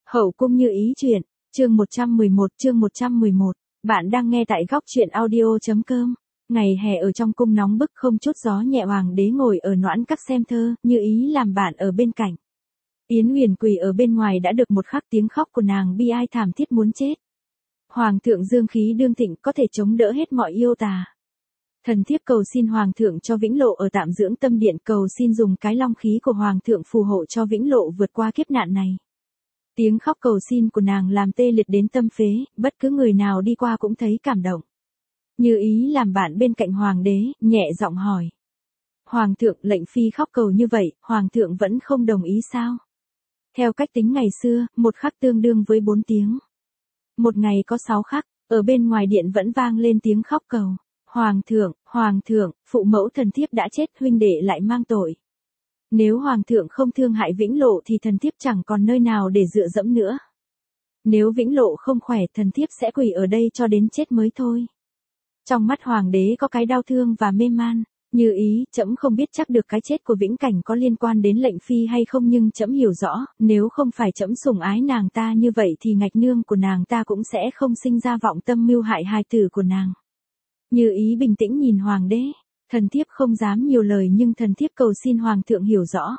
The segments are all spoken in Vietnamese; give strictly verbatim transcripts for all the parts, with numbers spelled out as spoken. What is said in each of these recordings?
Hậu cung như ý truyện, chương một trăm mười một, chương một trăm mười một. Bạn đang nghe tại góc truyện audio.com. Ngày hè ở trong cung nóng bức không chút gió nhẹ, hoàng đế ngồi ở noãn các xem thơ, như ý làm bạn ở bên cạnh. Yến Huyền quỳ ở bên ngoài đã được một khắc, tiếng khóc của nàng bi ai thảm thiết muốn chết. Hoàng thượng dương khí đương thịnh, có thể chống đỡ hết mọi yêu tà. Thần thiếp cầu xin hoàng thượng cho Vĩnh Lộ ở tạm dưỡng tâm điện, cầu xin dùng cái long khí của hoàng thượng phù hộ cho Vĩnh Lộ vượt qua kiếp nạn này. Tiếng khóc cầu xin của nàng làm tê liệt đến tâm phế, bất cứ người nào đi qua cũng thấy cảm động. Như ý làm bạn bên cạnh hoàng đế, nhẹ giọng hỏi. Hoàng thượng, lệnh phi khóc cầu như vậy, hoàng thượng vẫn không đồng ý sao? Theo cách tính ngày xưa, một khắc tương đương với bốn tiếng. Một ngày có sáu khắc, ở bên ngoài điện vẫn vang lên tiếng khóc cầu. Hoàng thượng, hoàng thượng, phụ mẫu thần thiếp đã chết, huynh đệ lại mang tội. Nếu hoàng thượng không thương hại Vĩnh Lộ thì thần thiếp chẳng còn nơi nào để dựa dẫm nữa. Nếu Vĩnh Lộ không khỏe, thần thiếp sẽ quỳ ở đây cho đến chết mới thôi. Trong mắt hoàng đế có cái đau thương và mê man. Như ý, trẫm không biết chắc được cái chết của Vĩnh Cảnh có liên quan đến lệnh phi hay không, nhưng trẫm hiểu rõ, nếu không phải trẫm sủng ái nàng ta như vậy thì ngạch nương của nàng ta cũng sẽ không sinh ra vọng tâm mưu hại hài tử của nàng. Như ý bình tĩnh nhìn hoàng đế, thần thiếp không dám nhiều lời nhưng thần thiếp cầu xin hoàng thượng hiểu rõ.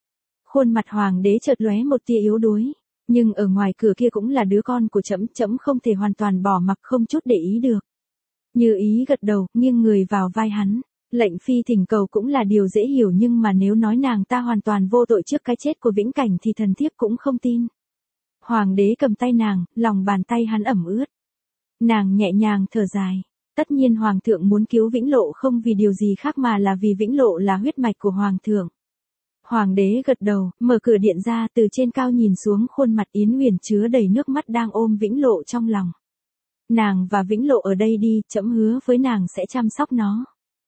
Khuôn mặt hoàng đế chợt lóe một tia yếu đuối, nhưng ở ngoài cửa kia cũng là đứa con của trẫm, trẫm không thể hoàn toàn bỏ mặc không chút để ý được. Như ý gật đầu, nghiêng người vào vai hắn. Lệnh phi thỉnh cầu cũng là điều dễ hiểu, nhưng mà nếu nói nàng ta hoàn toàn vô tội trước cái chết của Vĩnh Cảnh thì thần thiếp cũng không tin. Hoàng đế cầm tay nàng, lòng bàn tay hắn ẩm ướt. Nàng nhẹ nhàng thở dài. Tất nhiên hoàng thượng muốn cứu Vĩnh Lộ không vì điều gì khác mà là vì Vĩnh Lộ là huyết mạch của hoàng thượng. Hoàng đế gật đầu, mở cửa điện ra, từ trên cao nhìn xuống khuôn mặt Yến Huyền chứa đầy nước mắt đang ôm Vĩnh Lộ trong lòng. Nàng và Vĩnh Lộ ở đây đi, trẫm hứa với nàng sẽ chăm sóc nó.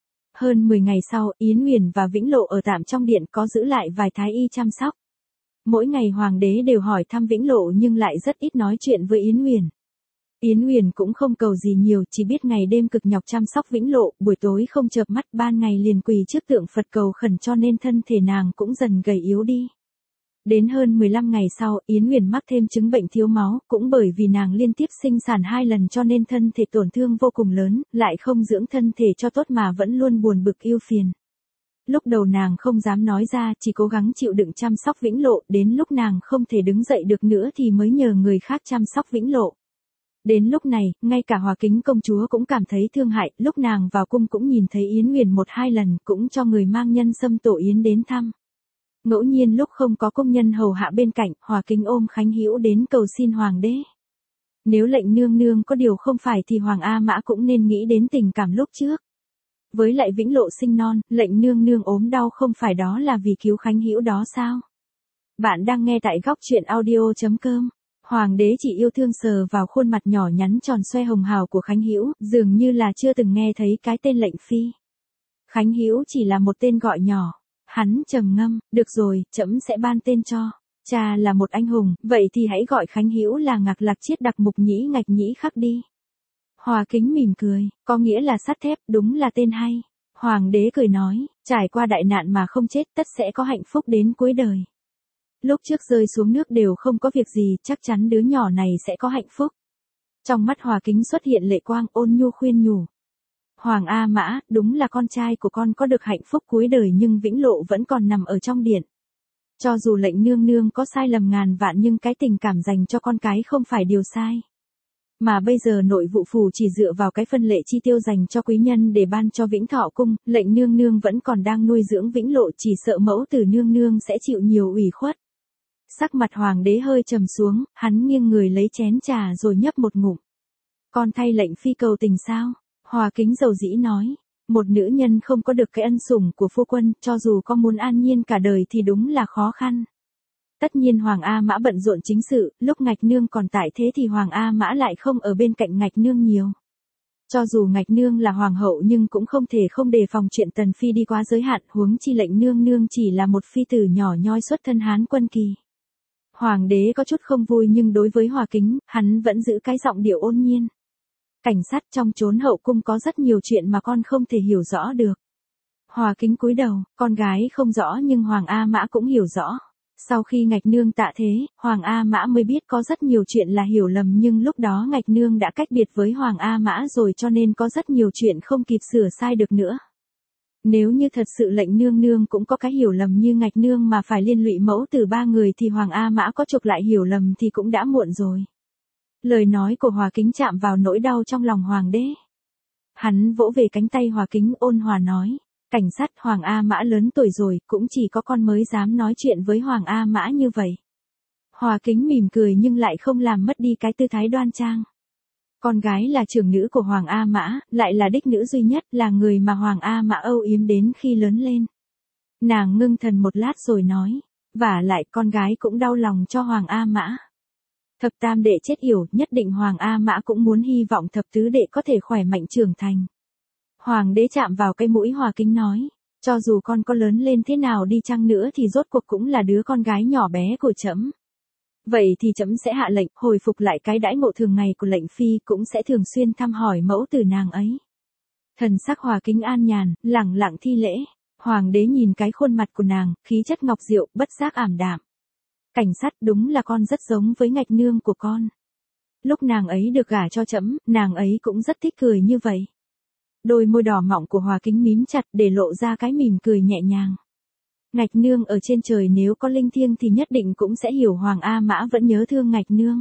Hơn mười ngày sau, Yến Huyền và Vĩnh Lộ ở tạm trong điện, có giữ lại vài thái y chăm sóc. Mỗi ngày hoàng đế đều hỏi thăm Vĩnh Lộ nhưng lại rất ít nói chuyện với Yến Huyền. Yến Huyền cũng không cầu gì nhiều, chỉ biết ngày đêm cực nhọc chăm sóc Vĩnh Lộ, buổi tối không chợp mắt, ban ngày liền quỳ trước tượng Phật cầu khẩn, cho nên thân thể nàng cũng dần gầy yếu đi. Đến hơn mười lăm ngày sau, Yến Huyền mắc thêm chứng bệnh thiếu máu, cũng bởi vì nàng liên tiếp sinh sản hai lần cho nên thân thể tổn thương vô cùng lớn, lại không dưỡng thân thể cho tốt mà vẫn luôn buồn bực ưu phiền. Lúc đầu nàng không dám nói ra, chỉ cố gắng chịu đựng chăm sóc Vĩnh Lộ, đến lúc nàng không thể đứng dậy được nữa thì mới nhờ người khác chăm sóc Vĩnh Lộ. Đến lúc này, ngay cả Hòa Kính công chúa cũng cảm thấy thương hại, lúc nàng vào cung cũng nhìn thấy Yến Huyền một hai lần, cũng cho người mang nhân sâm tổ yến đến thăm. Ngẫu nhiên lúc không có công nhân hầu hạ bên cạnh, Hòa Kính ôm Khánh Hữu đến cầu xin hoàng đế. Nếu lệnh nương nương có điều không phải thì Hoàng A Mã cũng nên nghĩ đến tình cảm lúc trước. Với lại Vĩnh Lộ sinh non, lệnh nương nương ốm đau không phải đó là vì cứu Khánh Hữu đó sao? Bạn đang nghe tại góc truyện audio.com. Hoàng đế chỉ yêu thương sờ vào khuôn mặt nhỏ nhắn tròn xoe hồng hào của Khánh Hữu, dường như là chưa từng nghe thấy cái tên lệnh phi. Khánh Hữu chỉ là một tên gọi nhỏ. Hắn trầm ngâm, được rồi, trẫm sẽ ban tên cho. Cha là một anh hùng, vậy thì hãy gọi Khánh Hữu là Ngạc Lạc Chiết Đặc Mục Nhĩ Ngạch Nhĩ Khắc đi. Hòa Kính mỉm cười, có nghĩa là sắt thép, đúng là tên hay. Hoàng đế cười nói, trải qua đại nạn mà không chết tất sẽ có hạnh phúc đến cuối đời. Lúc trước rơi xuống nước đều không có việc gì, chắc chắn đứa nhỏ này sẽ có hạnh phúc. Trong mắt Hòa Kính xuất hiện lệ quang, ôn nhu khuyên nhủ. Hoàng A Mã, đúng là con trai của con có được hạnh phúc cuối đời nhưng Vĩnh Lộ vẫn còn nằm ở trong điện. Cho dù lệnh nương nương có sai lầm ngàn vạn nhưng cái tình cảm dành cho con cái không phải điều sai. Mà bây giờ nội vụ phủ chỉ dựa vào cái phân lệ chi tiêu dành cho quý nhân để ban cho Vĩnh Thọ cung, lệnh nương nương vẫn còn đang nuôi dưỡng Vĩnh Lộ, chỉ sợ mẫu tử nương nương sẽ chịu nhiều ủy khuất. Sắc mặt hoàng đế hơi trầm xuống, hắn nghiêng người lấy chén trà rồi nhấp một ngụm. Con thay lệnh phi cầu tình sao? Hòa Kính dầu dĩ nói, một nữ nhân không có được cái ân sủng của phu quân, cho dù có muốn an nhiên cả đời thì đúng là khó khăn. Tất nhiên Hoàng A Mã bận rộn chính sự, lúc Ngạch Nương còn tại thế thì Hoàng A Mã lại không ở bên cạnh Ngạch Nương nhiều. Cho dù Ngạch Nương là hoàng hậu nhưng cũng không thể không đề phòng chuyện Tần Phi đi quá giới hạn, huống chi lệnh nương nương chỉ là một phi tử nhỏ nhoi xuất thân Hán quân kỳ. Hoàng đế có chút không vui nhưng đối với Hòa Kính, hắn vẫn giữ cái giọng điệu ôn nhiên. Cảnh sát trong chốn hậu cung có rất nhiều chuyện mà con không thể hiểu rõ được. Hòa Kính cúi đầu, con gái không rõ nhưng Hoàng A Mã cũng hiểu rõ. Sau khi Ngạch Nương tạ thế, Hoàng A Mã mới biết có rất nhiều chuyện là hiểu lầm nhưng lúc đó Ngạch Nương đã cách biệt với Hoàng A Mã rồi cho nên có rất nhiều chuyện không kịp sửa sai được nữa. Nếu như thật sự lệnh nương nương cũng có cái hiểu lầm như Ngạch Nương mà phải liên lụy mẫu tử ba người thì Hoàng A Mã có chuộc lại hiểu lầm thì cũng đã muộn rồi. Lời nói của Hòa Kính chạm vào nỗi đau trong lòng Hoàng đế. Hắn vỗ về cánh tay Hòa Kính ôn hòa nói, cảnh sát Hoàng A Mã lớn tuổi rồi, cũng chỉ có con mới dám nói chuyện với Hoàng A Mã như vậy. Hòa Kính mỉm cười nhưng lại không làm mất đi cái tư thái đoan trang. Con gái là trưởng nữ của Hoàng A Mã, lại là đích nữ duy nhất, là người mà Hoàng A Mã âu yếm đến khi lớn lên. Nàng ngưng thần một lát rồi nói, vả lại con gái cũng đau lòng cho Hoàng A Mã. Thập tam đệ chết yểu, nhất định Hoàng A Mã cũng muốn hy vọng thập tứ đệ có thể khỏe mạnh trưởng thành. Hoàng đế chạm vào cái mũi Hòa Kính nói, cho dù con có lớn lên thế nào đi chăng nữa thì rốt cuộc cũng là đứa con gái nhỏ bé của trẫm. Vậy thì trẫm sẽ hạ lệnh hồi phục lại cái đãi ngộ thường ngày của lệnh phi, cũng sẽ thường xuyên thăm hỏi mẫu tử nàng ấy. Thần sắc Hòa Kính an nhàn, lẳng lặng thi lễ. Hoàng đế nhìn cái khuôn mặt của nàng, khí chất ngọc diệu, bất giác ảm đạm. Cảnh sát, đúng là con rất giống với Ngạch Nương của con. Lúc nàng ấy được gả cho trẫm, nàng ấy cũng rất thích cười như vậy. Đôi môi đỏ mọng của Hòa Kính mím chặt để lộ ra cái mỉm cười nhẹ nhàng. Ngạch Nương ở trên trời nếu có linh thiêng thì nhất định cũng sẽ hiểu Hoàng A Mã vẫn nhớ thương Ngạch Nương.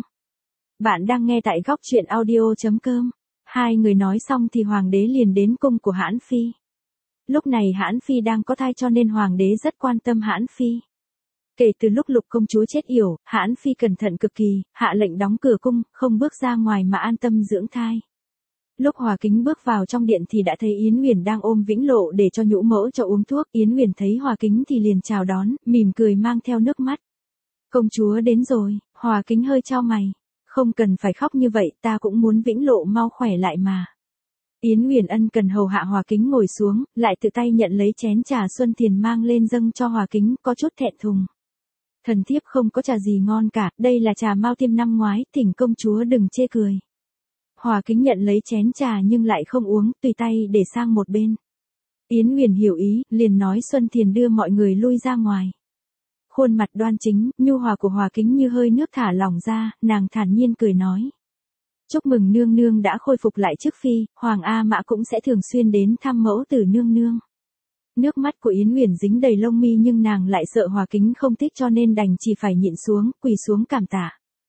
Bạn đang nghe tại góc truyện audio chấm com. Hai người nói xong thì Hoàng đế liền đến cung của Hãn Phi. Lúc này Hãn Phi đang có thai cho nên Hoàng đế rất quan tâm Hãn Phi. Kể từ lúc Lục công chúa chết yểu, Hãn Phi cẩn thận cực kỳ, hạ lệnh đóng cửa cung, không bước ra ngoài mà an tâm dưỡng thai. Lúc Hòa Kính bước vào trong điện thì đã thấy Yến Uyển đang ôm Vĩnh Lộ để cho nhũ mẫu cho uống thuốc. Yến Uyển thấy Hòa Kính thì liền chào đón, mỉm cười mang theo nước mắt. Công chúa đến rồi. Hòa Kính hơi chau mày. Không cần phải khóc như vậy, ta cũng muốn Vĩnh Lộ mau khỏe lại mà. Yến Uyển ân cần hầu hạ Hòa Kính ngồi xuống, lại tự tay nhận lấy chén trà Xuân Thiền mang lên dâng cho Hòa Kính, có chút thẹn thùng. Thần thiếp không có trà gì ngon cả, đây là trà Mao Tiêm năm ngoái, thỉnh công chúa đừng chê cười. Hòa Kính nhận lấy chén trà nhưng lại không uống, tùy tay để sang một bên. Yến Uyển hiểu ý, liền nói Xuân Thiền đưa mọi người lui ra ngoài. Khuôn mặt đoan chính, nhu hòa của Hòa Kính như hơi nước thả lỏng ra, nàng thản nhiên cười nói. Chúc mừng nương nương đã khôi phục lại chức phi, Hoàng A Mã cũng sẽ thường xuyên đến thăm mẫu tử nương nương. Nước mắt của Yến Uyển dính đầy lông mi nhưng nàng lại sợ Hòa Kính không thích cho nên đành chỉ phải nhịn xuống, quỳ xuống cảm tạ.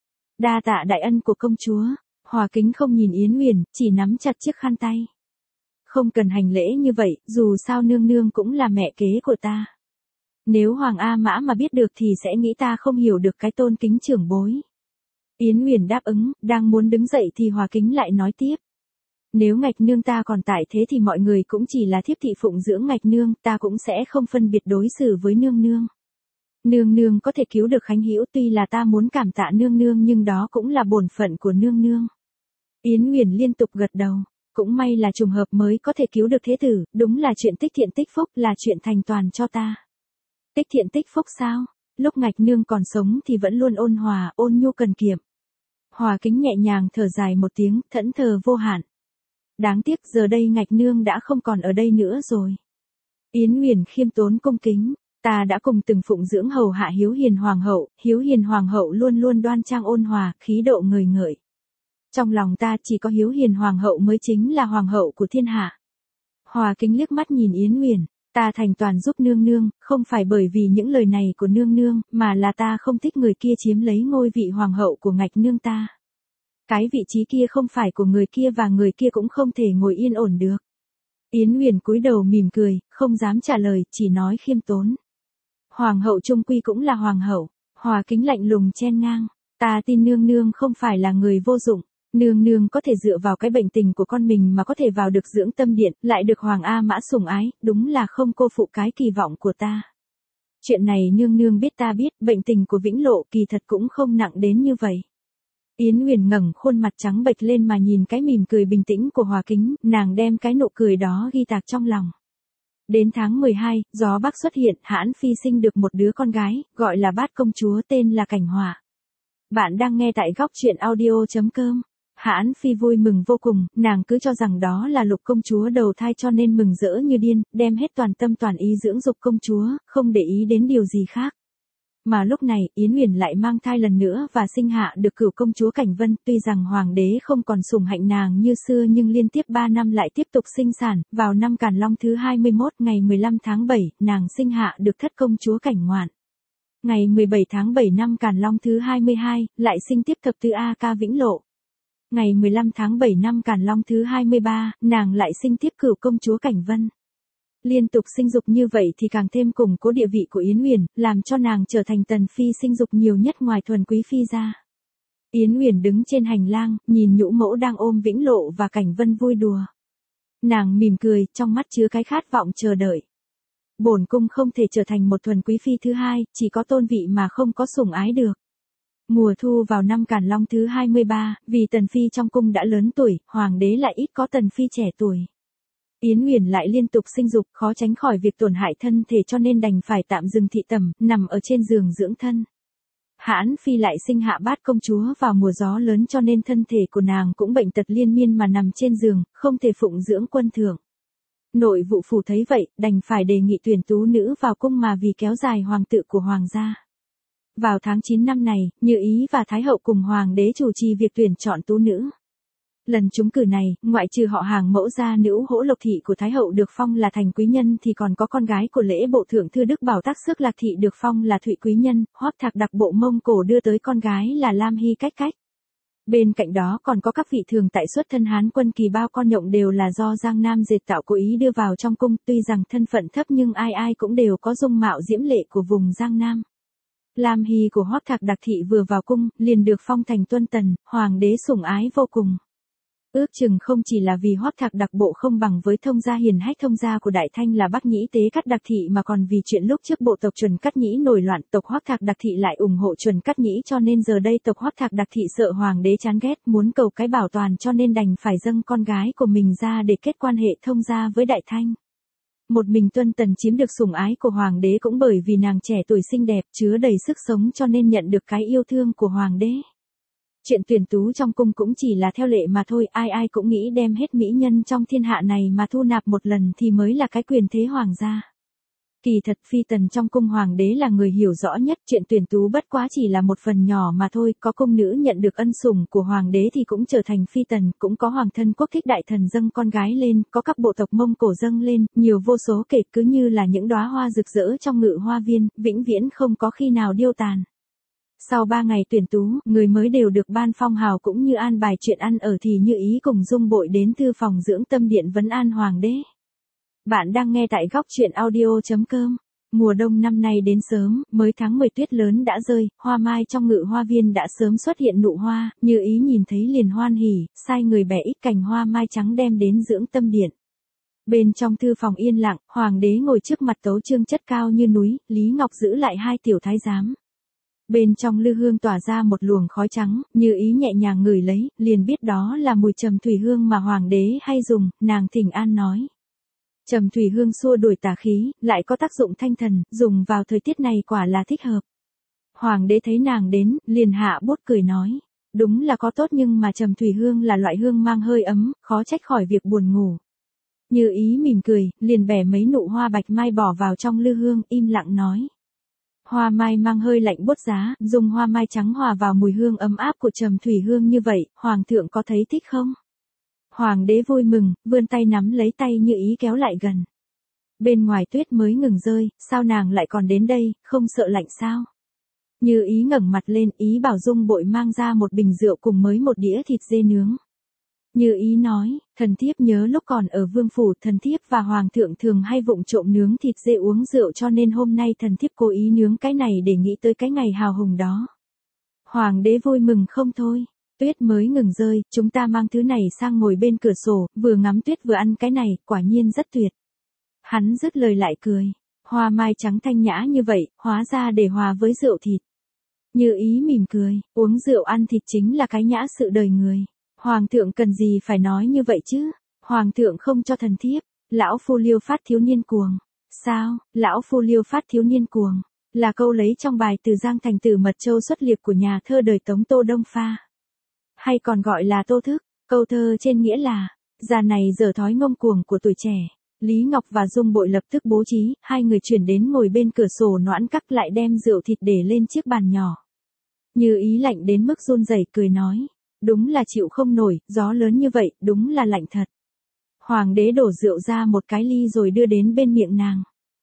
Đa tạ đại ân của công chúa. Hòa Kính không nhìn Yến Uyển, chỉ nắm chặt chiếc khăn tay. Không cần hành lễ như vậy, dù sao nương nương cũng là mẹ kế của ta. Nếu Hoàng A Mã mà biết được thì sẽ nghĩ ta không hiểu được cái tôn kính trưởng bối. Yến Uyển đáp ứng, đang muốn đứng dậy thì Hòa Kính lại nói tiếp. Nếu Ngạch Nương ta còn tại thế thì mọi người cũng chỉ là thiếp thị phụng dưỡng Ngạch Nương, ta cũng sẽ không phân biệt đối xử với nương nương. Nương nương có thể cứu được Khánh Hữu, tuy là ta muốn cảm tạ nương nương nhưng đó cũng là bổn phận của nương nương. Yến Uyển liên tục gật đầu, cũng may là trùng hợp mới có thể cứu được thế tử, đúng là chuyện tích thiện tích phúc, là chuyện thành toàn cho ta. Tích thiện tích phúc sao? Lúc Ngạch Nương còn sống thì vẫn luôn ôn hòa, ôn nhu cần kiệm. Hòa Kính nhẹ nhàng thở dài một tiếng, thẫn thờ vô hạn. Đáng tiếc giờ đây Ngạch Nương đã không còn ở đây nữa rồi. Yến Uyển khiêm tốn cung kính. Ta đã cùng từng phụng dưỡng hầu hạ Hiếu Hiền Hoàng hậu, Hiếu Hiền Hoàng hậu luôn luôn đoan trang ôn hòa, khí độ ngời ngợi. Trong lòng ta chỉ có Hiếu Hiền Hoàng hậu mới chính là Hoàng hậu của thiên hạ. Hòa Kính liếc mắt nhìn Yến Uyển, ta thành toàn giúp nương nương, không phải bởi vì những lời này của nương nương, mà là ta không thích người kia chiếm lấy ngôi vị Hoàng hậu của Ngạch Nương ta. Cái vị trí kia không phải của người kia và người kia cũng không thể ngồi yên ổn được. Yến Uyển cúi đầu mỉm cười, không dám trả lời, chỉ nói khiêm tốn. Hoàng hậu trung quy cũng là hoàng hậu. Hòa Kính lạnh lùng chen ngang. Ta tin nương nương không phải là người vô dụng. Nương nương có thể dựa vào cái bệnh tình của con mình mà có thể vào được dưỡng tâm điện, lại được Hoàng A Mã sủng ái, đúng là không cô phụ cái kỳ vọng của ta. Chuyện này nương nương biết ta biết, bệnh tình của Vĩnh Lộ kỳ thật cũng không nặng đến như vậy. Yến Uyển ngẩng khuôn mặt trắng bệch lên mà nhìn cái mỉm cười bình tĩnh của Hòa Kính, nàng đem cái nụ cười đó ghi tạc trong lòng. Đến tháng mười hai, gió bắc xuất hiện, Hãn Phi sinh được một đứa con gái, gọi là Bát công chúa, tên là Cảnh Hỏa. Bạn đang nghe tại góc truyện audio chấm com. Hãn Phi vui mừng vô cùng, nàng cứ cho rằng đó là Lục công chúa đầu thai cho nên mừng rỡ như điên, đem hết toàn tâm toàn ý dưỡng dục công chúa, không để ý đến điều gì khác. Mà lúc này, Yến Huyền lại mang thai lần nữa và sinh hạ được cửu công chúa Cảnh Vân, tuy rằng hoàng đế không còn sủng hạnh nàng như xưa nhưng liên tiếp ba năm lại tiếp tục sinh sản, vào năm Càn Long thứ hai mươi mốt ngày mười lăm tháng bảy, nàng sinh hạ được thất công chúa Cảnh Ngoạn. Ngày mười bảy tháng bảy năm Càn Long thứ hai mươi hai, lại sinh tiếp thập tứ A Ca Vĩnh Lộ. Ngày mười lăm tháng bảy năm Càn Long thứ hai mươi ba, nàng lại sinh tiếp cửu công chúa Cảnh Vân. Liên tục sinh dục như vậy thì càng thêm củng cố địa vị của Yến Huyền, làm cho nàng trở thành tần phi sinh dục nhiều nhất ngoài thuần quý phi ra. Yến Huyền đứng trên hành lang, nhìn nhũ mẫu đang ôm Vĩnh Lộ và Cảnh Vân vui đùa. Nàng mỉm cười, trong mắt chứa cái khát vọng chờ đợi. Bổn cung không thể trở thành một thuần quý phi thứ hai, chỉ có tôn vị mà không có sủng ái được. Mùa thu vào năm Càn Long thứ hai mươi ba, vì tần phi trong cung đã lớn tuổi, hoàng đế lại ít có tần phi trẻ tuổi. Yến Huyền lại liên tục sinh dục, khó tránh khỏi việc tổn hại thân thể cho nên đành phải tạm dừng thị tẩm, nằm ở trên giường dưỡng thân. Hãn phi lại sinh hạ bát công chúa vào mùa gió lớn cho nên thân thể của nàng cũng bệnh tật liên miên mà nằm trên giường, không thể phụng dưỡng quân thượng. Nội vụ phủ thấy vậy, đành phải đề nghị tuyển tú nữ vào cung mà vì kéo dài hoàng tự của hoàng gia. Vào tháng chín năm này, Như Ý và Thái hậu cùng hoàng đế chủ trì việc tuyển chọn tú nữ. Lần trúng cử này, ngoại trừ họ hàng mẫu gia nữ Hỗ Lộc thị của Thái hậu được phong là thành quý nhân thì còn có con gái của lễ bộ thượng thư Đức Bảo Tác Sức Lạc thị được phong là Thụy quý nhân, Hoắc Thạc đặc bộ Mông Cổ đưa tới con gái là Lam Hy Cách Cách. Bên cạnh đó còn có các vị thường tại xuất thân Hán quân kỳ bao con nhộng đều là do Giang Nam dệt tạo cố ý đưa vào trong cung, tuy rằng thân phận thấp nhưng ai ai cũng đều có dung mạo diễm lệ của vùng Giang Nam. Lam Hy của Hoắc Thạc Đặc thị vừa vào cung, liền được phong thành tuân tần, hoàng đế sủng ái vô cùng. Ước chừng không chỉ là vì Hoắc Thạc Đặc bộ không bằng với thông gia hiền hách thông gia của Đại Thanh là Bắc Nhĩ Tế Cắt Đặc thị mà còn vì chuyện lúc trước bộ tộc Chuẩn Cắt Nhĩ nổi loạn, tộc Hoắc Thạc Đặc thị lại ủng hộ Chuẩn Cắt Nhĩ cho nên giờ đây tộc Hoắc Thạc Đặc thị sợ hoàng đế chán ghét muốn cầu cái bảo toàn cho nên đành phải dâng con gái của mình ra để kết quan hệ thông gia với Đại Thanh. Một mình tuân tần chiếm được sủng ái của hoàng đế cũng bởi vì nàng trẻ tuổi xinh đẹp chứa đầy sức sống cho nên nhận được cái yêu thương của hoàng đế. Chuyện tuyển tú trong cung cũng chỉ là theo lệ mà thôi, ai ai cũng nghĩ đem hết mỹ nhân trong thiên hạ này mà thu nạp một lần thì mới là cái quyền thế hoàng gia. Kỳ thật phi tần trong cung hoàng đế là người hiểu rõ nhất, chuyện tuyển tú bất quá chỉ là một phần nhỏ mà thôi, có cung nữ nhận được ân sủng của hoàng đế thì cũng trở thành phi tần, cũng có hoàng thân quốc thích đại thần dâng con gái lên, có các bộ tộc Mông Cổ dâng lên, nhiều vô số kể cứ như là những đóa hoa rực rỡ trong ngự hoa viên, vĩnh viễn không có khi nào điêu tàn. Sau ba ngày tuyển tú, người mới đều được ban phong hào cũng như an bài chuyện ăn ở thì Như Ý cùng Dung Bội đến thư phòng dưỡng tâm điện vấn an hoàng đế. Bạn đang nghe tại góc truyện audio chấm com. Mùa đông năm nay đến sớm, mới tháng mười tuyết lớn đã rơi, hoa mai trong ngự hoa viên đã sớm xuất hiện nụ hoa, Như Ý nhìn thấy liền hoan hỉ, sai người bẻ ít cành hoa mai trắng đem đến dưỡng tâm điện. Bên trong thư phòng yên lặng, hoàng đế ngồi trước mặt tấu chương chất cao như núi, Lý Ngọc giữ lại hai tiểu thái giám. Bên trong lư hương tỏa ra một luồng khói trắng, Như Ý nhẹ nhàng ngửi lấy, liền biết đó là mùi trầm thủy hương mà hoàng đế hay dùng, nàng thỉnh an nói. Trầm thủy hương xua đuổi tà khí, lại có tác dụng thanh thần, dùng vào thời tiết này quả là thích hợp. Hoàng đế thấy nàng đến, liền hạ bút cười nói. Đúng là có tốt nhưng mà trầm thủy hương là loại hương mang hơi ấm, khó trách khỏi việc buồn ngủ. Như Ý mỉm cười, liền bẻ mấy nụ hoa bạch mai bỏ vào trong lư hương, im lặng nói. Hoa mai mang hơi lạnh buốt giá, dùng hoa mai trắng hòa vào mùi hương ấm áp của trầm thủy hương như vậy, hoàng thượng có thấy thích không? Hoàng đế vui mừng, vươn tay nắm lấy tay Như Ý kéo lại gần. Bên ngoài tuyết mới ngừng rơi, sao nàng lại còn đến đây, không sợ lạnh sao? Như Ý ngẩng mặt lên, ý bảo Dung Bội mang ra một bình rượu cùng mới một đĩa thịt dê nướng. Như Ý nói, thần thiếp nhớ lúc còn ở vương phủ, thần thiếp và hoàng thượng thường hay vụng trộm nướng thịt dê uống rượu cho nên hôm nay thần thiếp cố ý nướng cái này để nghĩ tới cái ngày hào hùng đó. Hoàng đế vui mừng không thôi. Tuyết mới ngừng rơi, chúng ta mang thứ này sang ngồi bên cửa sổ, vừa ngắm tuyết vừa ăn cái này, quả nhiên rất tuyệt. Hắn dứt lời lại cười. Hoa mai trắng thanh nhã như vậy, hóa ra để hòa với rượu thịt. Như Ý mỉm cười, uống rượu ăn thịt chính là cái nhã sự đời người. Hoàng thượng cần gì phải nói như vậy chứ? Hoàng thượng không cho thần thiếp. Lão phu liêu phát thiếu niên cuồng. Sao, lão phu liêu phát thiếu niên cuồng? Là câu lấy trong bài Từ Giang Thành Tử Mật Châu xuất liệp của nhà thơ đời Tống Tô Đông Pha. Hay còn gọi là Tô Thức, câu thơ trên nghĩa là, già này dở thói ngông cuồng của tuổi trẻ. Lý Ngọc và Dung Bội lập tức bố trí, hai người chuyển đến ngồi bên cửa sổ noãn các lại đem rượu thịt để lên chiếc bàn nhỏ. Như Ý lạnh đến mức run rẩy cười nói, đúng là chịu không nổi, gió lớn như vậy, đúng là lạnh thật. Hoàng đế đổ rượu ra một cái ly rồi đưa đến bên miệng nàng.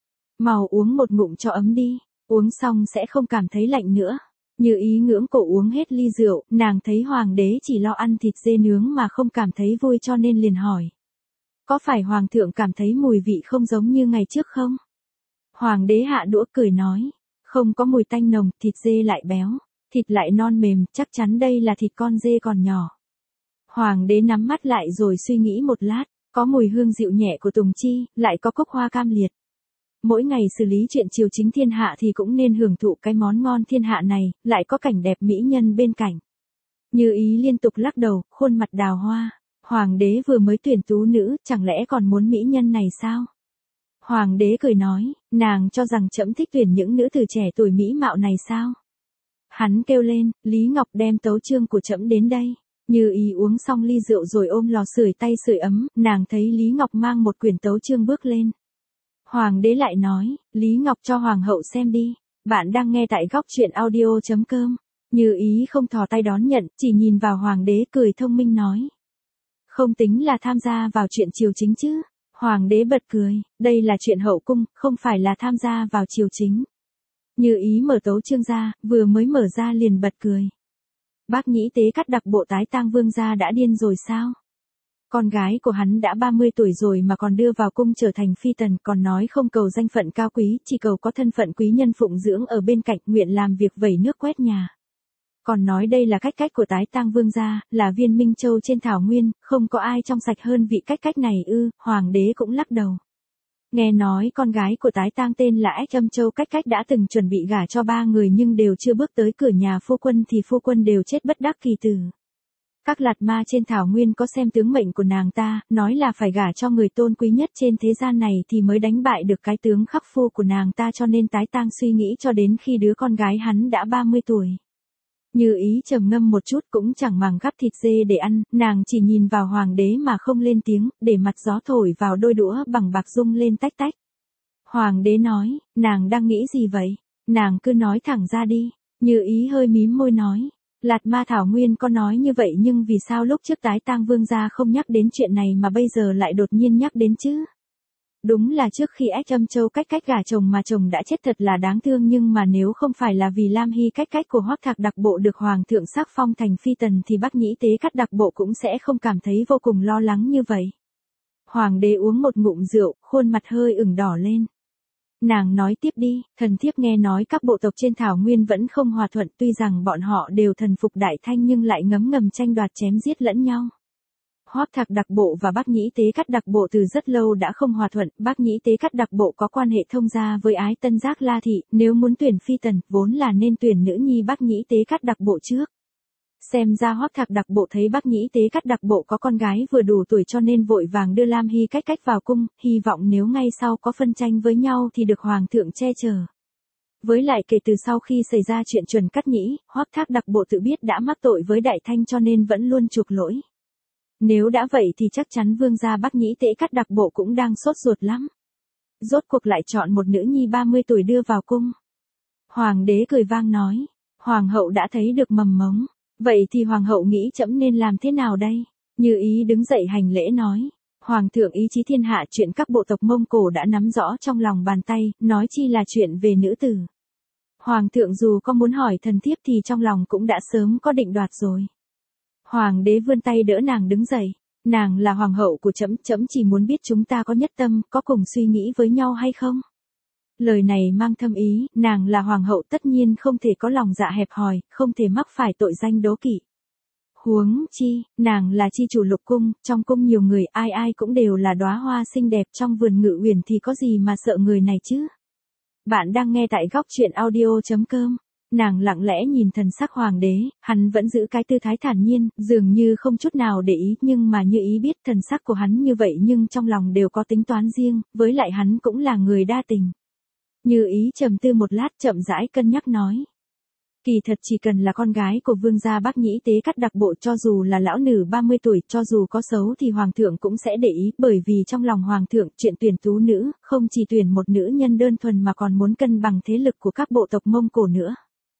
Mau uống một ngụm cho ấm đi, uống xong sẽ không cảm thấy lạnh nữa. Như Ý ngưỡng cổ uống hết ly rượu, nàng thấy hoàng đế chỉ lo ăn thịt dê nướng mà không cảm thấy vui cho nên liền hỏi. Có phải hoàng thượng cảm thấy mùi vị không giống như ngày trước không? Hoàng đế hạ đũa cười nói, không có mùi tanh nồng, thịt dê lại béo, thịt lại non mềm, chắc chắn đây là thịt con dê còn nhỏ. Hoàng đế nắm mắt lại rồi suy nghĩ một lát, có mùi hương dịu nhẹ của tùng chi, lại có cốc hoa cam liệt. Mỗi ngày xử lý chuyện triều chính thiên hạ thì cũng nên hưởng thụ cái món ngon thiên hạ này, lại có cảnh đẹp mỹ nhân bên cạnh. Như Ý liên tục lắc đầu, khuôn mặt đào hoa. Hoàng đế vừa mới tuyển tú nữ, chẳng lẽ còn muốn mỹ nhân này sao? Hoàng đế cười nói, nàng cho rằng trẫm thích tuyển những nữ tử trẻ tuổi mỹ mạo này sao? Hắn kêu lên, Lý Ngọc đem tấu chương của trẫm đến đây. Như Ý uống xong ly rượu rồi ôm lò sưởi tay sưởi ấm, nàng thấy Lý Ngọc mang một quyển tấu chương bước lên. Hoàng đế lại nói, Lý Ngọc cho hoàng hậu xem đi. Bạn đang nghe tại góc truyện audio chấm com. Như Ý không thò tay đón nhận, chỉ nhìn vào hoàng đế cười thông minh nói. Không tính là tham gia vào chuyện triều chính chứ. Hoàng đế bật cười, đây là chuyện hậu cung, không phải là tham gia vào triều chính. Như Ý mở tấu chương ra, vừa mới mở ra liền bật cười. Bác Nhĩ Tế Cắt đặc bộ tái tang vương gia đã điên rồi sao? Con gái của hắn đã ba mươi tuổi rồi mà còn đưa vào cung trở thành phi tần, còn nói không cầu danh phận cao quý, chỉ cầu có thân phận quý nhân phụng dưỡng ở bên cạnh, nguyện làm việc vẩy nước quét nhà. Còn nói đây là cách cách của tái tang vương gia, là viên minh châu trên thảo nguyên, không có ai trong sạch hơn vị cách cách này ư? Hoàng đế cũng lắc đầu. Nghe nói con gái của tái tang tên là Ách Âm Châu cách cách đã từng chuẩn bị gả cho ba người nhưng đều chưa bước tới cửa nhà phu quân thì phu quân đều chết bất đắc kỳ tử. Các lạt ma trên thảo nguyên có xem tướng mệnh của nàng ta, nói là phải gả cho người tôn quý nhất trên thế gian này thì mới đánh bại được cái tướng khắc phu của nàng ta, cho nên tái tang suy nghĩ cho đến khi đứa con gái hắn đã ba mươi tuổi. Như Ý trầm ngâm một chút cũng chẳng màng gắp thịt dê để ăn, nàng chỉ nhìn vào hoàng đế mà không lên tiếng, để mặt gió thổi vào đôi đũa bằng bạc rung lên tách tách. Hoàng đế nói, nàng đang nghĩ gì vậy? Nàng cứ nói thẳng ra đi. Như Ý hơi mím môi nói, Lạt Ma Thảo Nguyên có nói như vậy nhưng vì sao lúc trước tái tang vương gia không nhắc đến chuyện này mà bây giờ lại đột nhiên nhắc đến chứ? Đúng là trước khi Ách Âm Châu cách cách gả chồng mà chồng đã chết thật là đáng thương, nhưng mà nếu không phải là vì Lam Hy cách cách của Hoắc Thạc đặc bộ được hoàng thượng sắc phong thành phi tần thì Bác Nhĩ Tế Cắt đặc bộ cũng sẽ không cảm thấy vô cùng lo lắng như vậy. Hoàng đế uống một ngụm rượu, khuôn mặt hơi ửng đỏ lên. Nàng nói tiếp đi, thần thiếp nghe nói các bộ tộc trên thảo nguyên vẫn không hòa thuận, tuy rằng bọn họ đều thần phục Đại Thanh nhưng lại ngấm ngầm tranh đoạt chém giết lẫn nhau. Hoắc Thạc đặc bộ và Bác Nhĩ Tế Cắt đặc bộ từ rất lâu đã không hòa thuận, Bác Nhĩ Tế Cắt đặc bộ có quan hệ thông gia với Ái Tân Giác La thị, nếu muốn tuyển phi tần, vốn là nên tuyển nữ nhi Bác Nhĩ Tế Cắt đặc bộ trước. Xem ra Hoắc Thạc đặc bộ thấy Bác Nhĩ Tế Cắt đặc bộ có con gái vừa đủ tuổi cho nên vội vàng đưa Lam Hy cách cách vào cung, hy vọng nếu ngay sau có phân tranh với nhau thì được hoàng thượng che chở. Với lại kể từ sau khi xảy ra chuyện Chuẩn Cắt Nhĩ, Hoắc Thạc đặc bộ tự biết đã mắc tội với Đại Thanh cho nên vẫn luôn chuộc lỗi. Nếu đã vậy thì chắc chắn vương gia Bác Nhĩ Tế Cắt đặc bộ cũng đang sốt ruột lắm. Rốt cuộc lại chọn một nữ nhi ba mươi tuổi đưa vào cung. Hoàng đế cười vang nói, hoàng hậu đã thấy được mầm mống, vậy thì hoàng hậu nghĩ trẫm nên làm thế nào đây? Như Ý đứng dậy hành lễ nói, hoàng thượng ý chí thiên hạ, chuyện các bộ tộc Mông Cổ đã nắm rõ trong lòng bàn tay, nói chi là chuyện về nữ tử. Hoàng thượng dù có muốn hỏi thần thiếp thì trong lòng cũng đã sớm có định đoạt rồi. Hoàng đế vươn tay đỡ nàng đứng dậy, nàng là hoàng hậu của trẫm, trẫm chỉ muốn biết chúng ta có nhất tâm, có cùng suy nghĩ với nhau hay không? Lời này mang thâm ý, nàng là hoàng hậu tất nhiên không thể có lòng dạ hẹp hòi, không thể mắc phải tội danh đố kỵ. Huống chi, nàng là chi chủ Lục cung, trong cung nhiều người, ai ai cũng đều là đóa hoa xinh đẹp trong vườn Ngự Uyển thì có gì mà sợ người này chứ? Bạn đang nghe tại góc truyện audio chấm com. Nàng lặng lẽ nhìn thần sắc hoàng đế, hắn vẫn giữ cái tư thái thản nhiên, dường như không chút nào để ý, nhưng mà Như Ý biết thần sắc của hắn như vậy nhưng trong lòng đều có tính toán riêng, với lại hắn cũng là người đa tình. Như Ý trầm tư một lát chậm rãi cân nhắc nói. Kỳ thật chỉ cần là con gái của vương gia Bắc Nhĩ Tế Cắt đặc bộ, cho dù là lão nử ba mươi tuổi, cho dù có xấu thì hoàng thượng cũng sẽ để ý, bởi vì trong lòng hoàng thượng chuyện tuyển tú nữ, không chỉ tuyển một nữ nhân đơn thuần mà còn muốn cân bằng thế lực của các bộ tộc Mông Cổ nữa.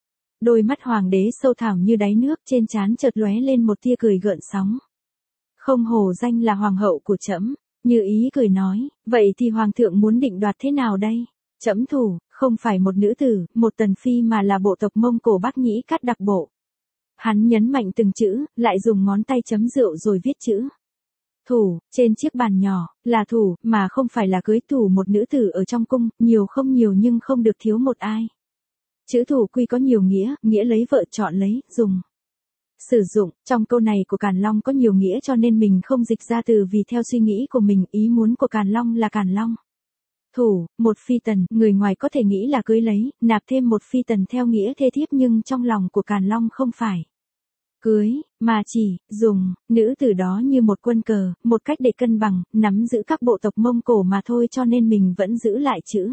Đôi mắt hoàng đế sâu thẳm như đáy nước, trên trán chợt lóe lên một tia cười gợn sóng. Không hổ danh là hoàng hậu của trẫm. Như Ý cười nói, vậy thì hoàng thượng muốn định đoạt thế nào đây? Trẫm thủ, không phải một nữ tử, một tần phi mà là bộ tộc Mông Cổ Bắc Nhĩ Cắt đặc bộ. Hắn nhấn mạnh từng chữ, lại dùng ngón tay chấm rượu rồi viết chữ. Thủ, trên chiếc bàn nhỏ, là thủ, mà không phải là cưới thủ một nữ tử ở trong cung, nhiều không nhiều nhưng không được thiếu một ai. Chữ thủ quy có nhiều nghĩa, nghĩa lấy vợ chọn lấy, dùng. Sử dụng, trong câu này của Càn Long có nhiều nghĩa cho nên mình không dịch ra từ vì theo suy nghĩ của mình, ý muốn của Càn Long là Càn Long. Thủ, một phi tần, người ngoài có thể nghĩ là cưới lấy, nạp thêm một phi tần theo nghĩa thê thiếp nhưng trong lòng của Càn Long không phải cưới, mà chỉ, dùng, nữ tử đó như một quân cờ, một cách để cân bằng, nắm giữ các bộ tộc Mông Cổ mà thôi cho nên mình vẫn giữ lại chữ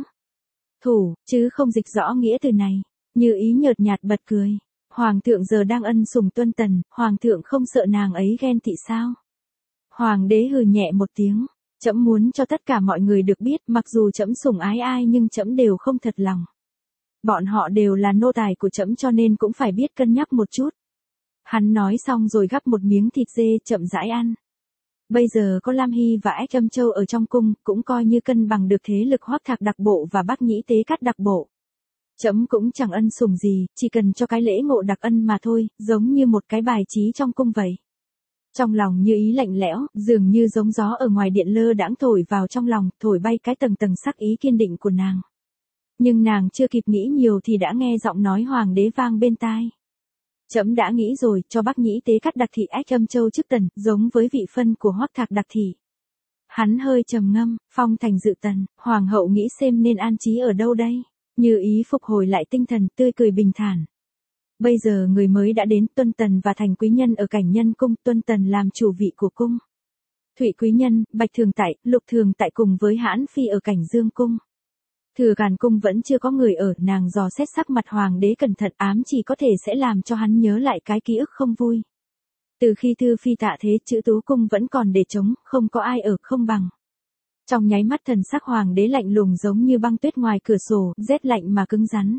thủ, chứ không dịch rõ nghĩa từ này. Như Ý nhợt nhạt bật cười. Hoàng thượng giờ đang ân sủng tuân tần, hoàng thượng không sợ nàng ấy ghen tị sao? Hoàng đế hừ nhẹ một tiếng. Trẫm muốn cho tất cả mọi người được biết, mặc dù trẫm sủng ái ai nhưng trẫm đều không thật lòng. Bọn họ đều là nô tài của trẫm cho nên cũng phải biết cân nhắc một chút. Hắn nói xong rồi gắp một miếng thịt dê chậm rãi ăn. Bây giờ có Lam Hy và Ách Âm Châu ở trong cung, cũng coi như cân bằng được thế lực Hoắc Thạc đặc bộ và Bắc Nhĩ Tế Cắt đặc bộ. Trẫm cũng chẳng ân sủng gì, chỉ cần cho cái lễ ngộ đặc ân mà thôi, giống như một cái bài trí trong cung vậy. Trong lòng Như Ý lạnh lẽo, dường như giống gió ở ngoài điện lơ đãng thổi vào trong lòng, thổi bay cái tầng tầng sắc ý kiên định của nàng. Nhưng nàng chưa kịp nghĩ nhiều thì đã nghe giọng nói hoàng đế vang bên tai. Trẫm đã nghĩ rồi, cho Bắc Nhĩ Tế Cắt đặc thị Ách Âm Châu chức tần, giống với vị phân của Hoắc Thạc đặc thị. Hắn hơi trầm ngâm, phong thành dự tần, hoàng hậu nghĩ xem nên an trí ở đâu đây? Như Ý phục hồi lại tinh thần, tươi cười bình thản. Bây giờ người mới đã đến, Tuân Tần và Thành Quý Nhân ở Cảnh Nhân Cung, Tuân Tần làm chủ vị của cung. Thụy Quý Nhân, Bạch Thường Tại, Lục Thường Tại cùng với Hãn Phi ở Cảnh Dương Cung. Thừa Càn Cung vẫn chưa có người ở, nàng dò xét sắc mặt hoàng đế cẩn thận, ám chỉ có thể sẽ làm cho hắn nhớ lại cái ký ức không vui. Từ khi Thư Phi tạ thế, chữ Tú Cung vẫn còn để trống, không có ai ở không bằng. Trong nháy mắt thần sắc hoàng đế lạnh lùng giống như băng tuyết ngoài cửa sổ, rét lạnh mà cứng rắn.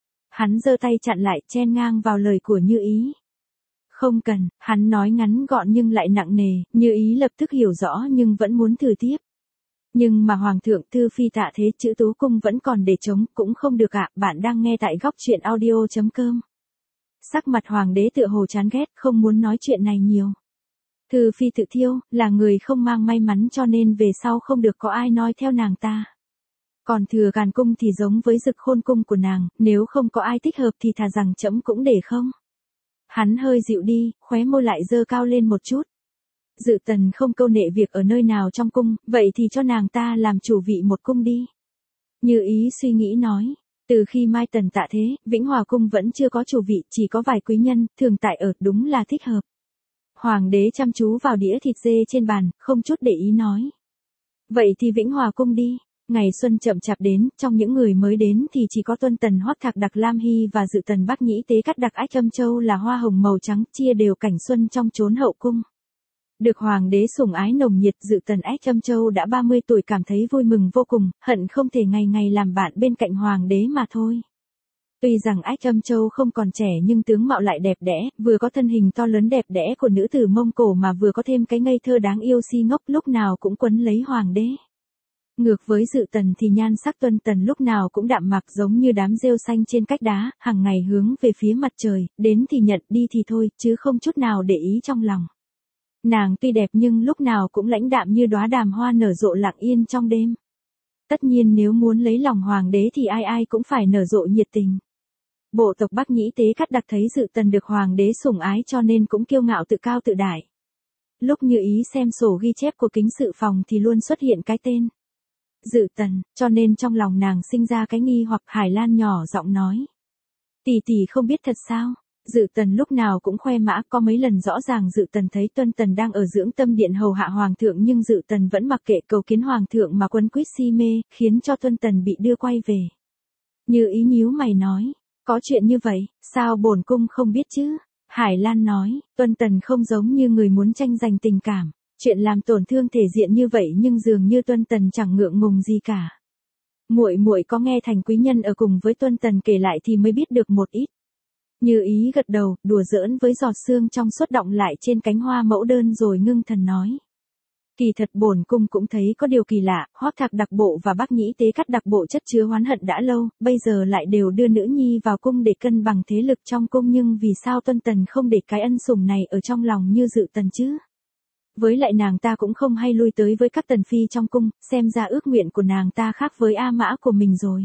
Hắn giơ tay chặn lại, chen ngang vào lời của Như Ý. Không cần, hắn nói ngắn gọn nhưng lại nặng nề, Như Ý lập tức hiểu rõ nhưng vẫn muốn thử tiếp. Nhưng mà hoàng thượng, Thư Phi tạ thế, chữ Tú Cung vẫn còn để trống, cũng không được ạ, bạn đang nghe tại góc truyện audio chấm com. Sắc mặt hoàng đế tựa hồ chán ghét, không muốn nói chuyện này nhiều. Thư Phi tự thiêu, là người không mang may mắn cho nên về sau không được có ai nói theo nàng ta. Còn Thừa Càn Cung thì giống với Dực Khôn Cung của nàng, nếu không có ai thích hợp thì thà rằng trẫm cũng để không. Hắn hơi dịu đi, khóe môi lại dơ cao lên một chút. Dự tần không câu nệ việc ở nơi nào trong cung, vậy thì cho nàng ta làm chủ vị một cung đi. Như Ý suy nghĩ nói, từ khi Mai Tần tạ thế, Vĩnh Hòa Cung vẫn chưa có chủ vị, chỉ có vài quý nhân, Thường Tại ở, đúng là thích hợp. Hoàng đế chăm chú vào đĩa thịt dê trên bàn, không chút để ý nói. Vậy thì Vĩnh Hòa Cung đi. Ngày xuân chậm chạp đến, trong những người mới đến thì chỉ có Tuân Tần Hoắc Thạc đặc Lam Hy và Dự Tần Bắc Nhĩ Tế Cắt đặc Ách Âm Châu là hoa hồng màu trắng, chia đều cảnh xuân trong chốn hậu cung. Được hoàng đế sủng ái nồng nhiệt, Dự Tần Ách Âm Châu đã ba mươi tuổi cảm thấy vui mừng vô cùng, hận không thể ngày ngày làm bạn bên cạnh hoàng đế mà thôi. Tuy rằng Ách Âm Châu không còn trẻ nhưng tướng mạo lại đẹp đẽ, vừa có thân hình to lớn đẹp đẽ của nữ tử Mông Cổ mà vừa có thêm cái ngây thơ đáng yêu si ngốc, lúc nào cũng quấn lấy hoàng đế. Ngược với Dự Tần thì nhan sắc Tuân Tần lúc nào cũng đạm mạc giống như đám rêu xanh trên cách đá, hàng ngày hướng về phía mặt trời, đến thì nhận, đi thì thôi, chứ không chút nào để ý trong lòng. Nàng tuy đẹp nhưng lúc nào cũng lãnh đạm như đóa đàm hoa nở rộ lặng yên trong đêm. Tất nhiên nếu muốn lấy lòng hoàng đế thì ai ai cũng phải nở rộ nhiệt tình. Bộ tộc Bắc Nhĩ Tế Cắt đặc thấy Dự Tần được hoàng đế sủng ái cho nên cũng kiêu ngạo tự cao tự đại. Lúc Như Ý xem sổ ghi chép của kính sự phòng thì luôn xuất hiện cái tên Dự Tần, cho nên trong lòng nàng sinh ra cái nghi hoặc. Hải Lan nhỏ giọng nói. Tỷ tỷ không biết thật sao? Dự Tần lúc nào cũng khoe mã, có mấy lần rõ ràng Dự Tần thấy Tuân Tần đang ở dưỡng tâm điện hầu hạ hoàng thượng nhưng Dự Tần vẫn mặc kệ cầu kiến hoàng thượng mà quấn quýt si mê, khiến cho Tuân Tần bị đưa quay về. Như Ý nhíu mày nói. Có chuyện như vậy, sao bổn cung không biết chứ? Hải Lan nói, Tuân Tần không giống như người muốn tranh giành tình cảm. Chuyện làm tổn thương thể diện như vậy nhưng dường như Tuân Tần chẳng ngượng ngùng gì cả. Muội muội có nghe Thành quý nhân ở cùng với Tuân Tần kể lại thì mới biết được một ít. Như Ý gật đầu, đùa giỡn với giọt sương trong suốt đọng lại trên cánh hoa mẫu đơn rồi ngưng thần nói. Kỳ thật bổn cung cũng thấy có điều kỳ lạ, Hoắc Thạc đặc bộ và Bắc Nhĩ Tế Cắt đặc bộ chất chứa oán hận đã lâu, bây giờ lại đều đưa nữ nhi vào cung để cân bằng thế lực trong cung, nhưng vì sao Tuân Tần không để cái ân sủng này ở trong lòng như Dự Tần chứ? Với lại nàng ta cũng không hay lui tới với các tần phi trong cung, xem ra ước nguyện của nàng ta khác với A Mã của mình rồi.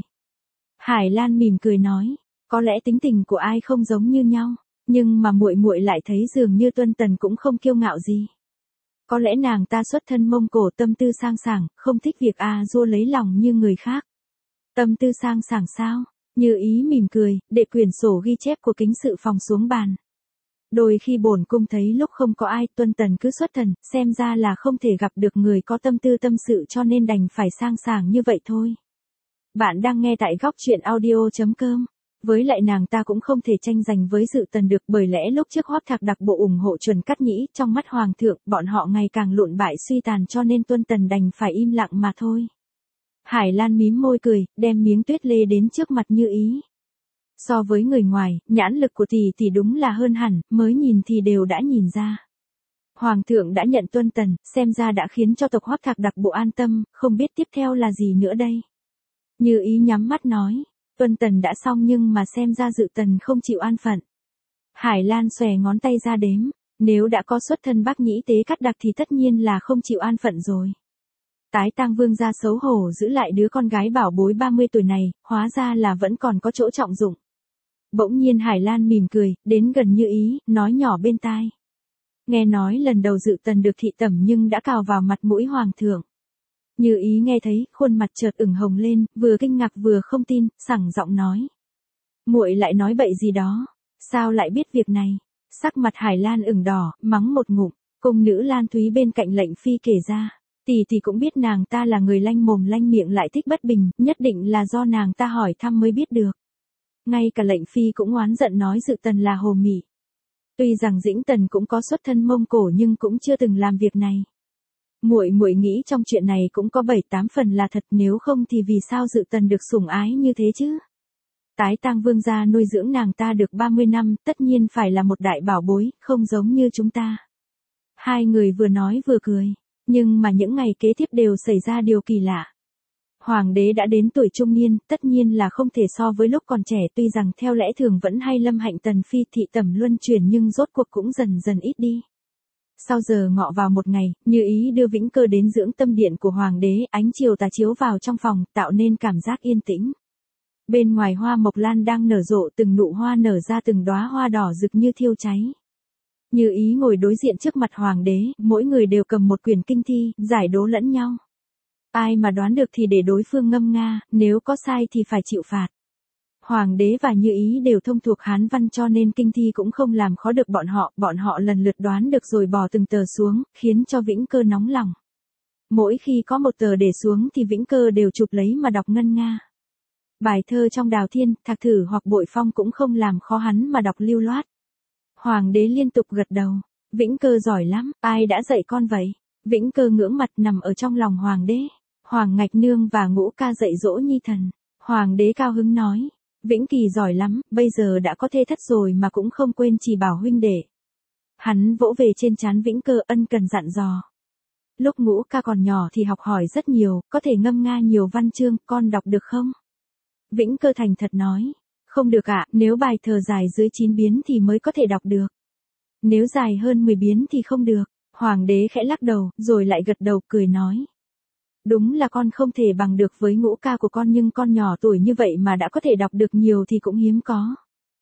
Hải Lan mỉm cười nói, có lẽ tính tình của ai không giống như nhau, nhưng mà muội muội lại thấy dường như Tuân Tần cũng không kiêu ngạo gì. Có lẽ nàng ta xuất thân Mông Cổ, tâm tư sang sảng, không thích việc A Dua lấy lòng như người khác. Tâm tư sang sảng sao? Như Ý mỉm cười, để quyển sổ ghi chép của kính sự phòng xuống bàn. Đôi khi bổn cung thấy lúc không có ai, Tuân Tần cứ xuất thần, xem ra là không thể gặp được người có tâm tư tâm sự cho nên đành phải sang sảng như vậy thôi. Bạn đang nghe tại góc truyện audio chấm com. Với lại nàng ta cũng không thể tranh giành với Dự Tần được, bởi lẽ lúc trước Hoắc Thạc đặc bộ ủng hộ Chuẩn Cắt Nhĩ, trong mắt hoàng thượng, bọn họ ngày càng lụn bại suy tàn cho nên Tuân Tần đành phải im lặng mà thôi. Hải Lan mím môi cười, đem miếng tuyết lê đến trước mặt Như Ý. So với người ngoài, nhãn lực của tỷ tỷ đúng là hơn hẳn, mới nhìn thì đều đã nhìn ra. Hoàng thượng đã nhận Tuân Tần, xem ra đã khiến cho tộc Hoắc Thạc đặc bộ an tâm, không biết tiếp theo là gì nữa đây. Như Ý nhắm mắt nói, Tuân Tần đã xong nhưng mà xem ra Dự Tần không chịu an phận. Hải Lan xòe ngón tay ra đếm, nếu đã có xuất thân Bắc Nhĩ Tế Cắt đặc thì tất nhiên là không chịu an phận rồi. Tái Tang Vương gia xấu hổ giữ lại đứa con gái bảo bối ba mươi tuổi này, hóa ra là vẫn còn có chỗ trọng dụng. Bỗng nhiên Hải Lan mỉm cười, đến gần Như Ý, nói nhỏ bên tai. Nghe nói lần đầu Dự Tần được thị tẩm nhưng đã cào vào mặt mũi hoàng thượng. Như Ý nghe thấy, khuôn mặt chợt ửng hồng lên, vừa kinh ngạc vừa không tin, sẳng giọng nói. Muội lại nói bậy gì đó, sao lại biết việc này? Sắc mặt Hải Lan ửng đỏ, mắng một ngụm, cung nữ Lan Thúy bên cạnh lệnh phi kể ra. Tỷ tỷ cũng biết nàng ta là người lanh mồm lanh miệng lại thích bất bình, nhất định là do nàng ta hỏi thăm mới biết được. Ngay cả lệnh phi cũng oán giận nói Dự Tần là hồ mị. Tuy rằng Dĩnh Tần cũng có xuất thân Mông Cổ nhưng cũng chưa từng làm việc này. Muội muội nghĩ trong chuyện này cũng có bảy tám phần là thật, nếu không thì vì sao Dự Tần được sủng ái như thế chứ? Tái Tang Vương gia nuôi dưỡng nàng ta được ba mươi năm, tất nhiên phải là một đại bảo bối, không giống như chúng ta. Hai người vừa nói vừa cười, nhưng mà những ngày kế tiếp đều xảy ra điều kỳ lạ. Hoàng đế đã đến tuổi trung niên, tất nhiên là không thể so với lúc còn trẻ, tuy rằng theo lẽ thường vẫn hay lâm hạnh tần phi thị tẩm luân chuyển nhưng rốt cuộc cũng dần dần ít đi. Sau giờ ngọ vào một ngày, Như Ý đưa Vĩnh Cơ đến dưỡng tâm điện của hoàng đế, ánh chiều tà chiếu vào trong phòng, tạo nên cảm giác yên tĩnh. Bên ngoài hoa mộc lan đang nở rộ, từng nụ hoa nở ra từng đóa hoa đỏ rực như thiêu cháy. Như Ý ngồi đối diện trước mặt hoàng đế, mỗi người đều cầm một quyển kinh thi, giải đố lẫn nhau. Ai mà đoán được thì để đối phương ngâm nga, nếu có sai thì phải chịu phạt. Hoàng đế và Như Ý đều thông thuộc Hán văn cho nên kinh thi cũng không làm khó được bọn họ, bọn họ lần lượt đoán được rồi bỏ từng tờ xuống, khiến cho Vĩnh Cơ nóng lòng. Mỗi khi có một tờ để xuống thì Vĩnh Cơ đều chụp lấy mà đọc ngân nga. Bài thơ trong Đào Thiên, Thạc Thử hoặc Bội Phong cũng không làm khó hắn mà đọc lưu loát. Hoàng đế liên tục gật đầu, Vĩnh Cơ giỏi lắm, ai đã dạy con vậy? Vĩnh Cơ ngưỡng mặt nằm ở trong lòng hoàng đế. Hoàng Ngạch Nương và Ngũ Ca dạy dỗ nhi thần. Hoàng đế cao hứng nói, Vĩnh Kỳ giỏi lắm, bây giờ đã có thê thất rồi mà cũng không quên chỉ bảo huynh đệ. Hắn vỗ về trên trán Vĩnh Cơ ân cần dặn dò. Lúc Ngũ Ca còn nhỏ thì học hỏi rất nhiều, có thể ngâm nga nhiều văn chương, con đọc được không? Vĩnh Cơ thành thật nói, không được ạ, nếu bài thơ dài dưới chín biến thì mới có thể đọc được. Nếu dài hơn mười biến thì không được. Hoàng đế khẽ lắc đầu, rồi lại gật đầu cười nói. Đúng là con không thể bằng được với Ngũ Ca của con, nhưng con nhỏ tuổi như vậy mà đã có thể đọc được nhiều thì cũng hiếm có.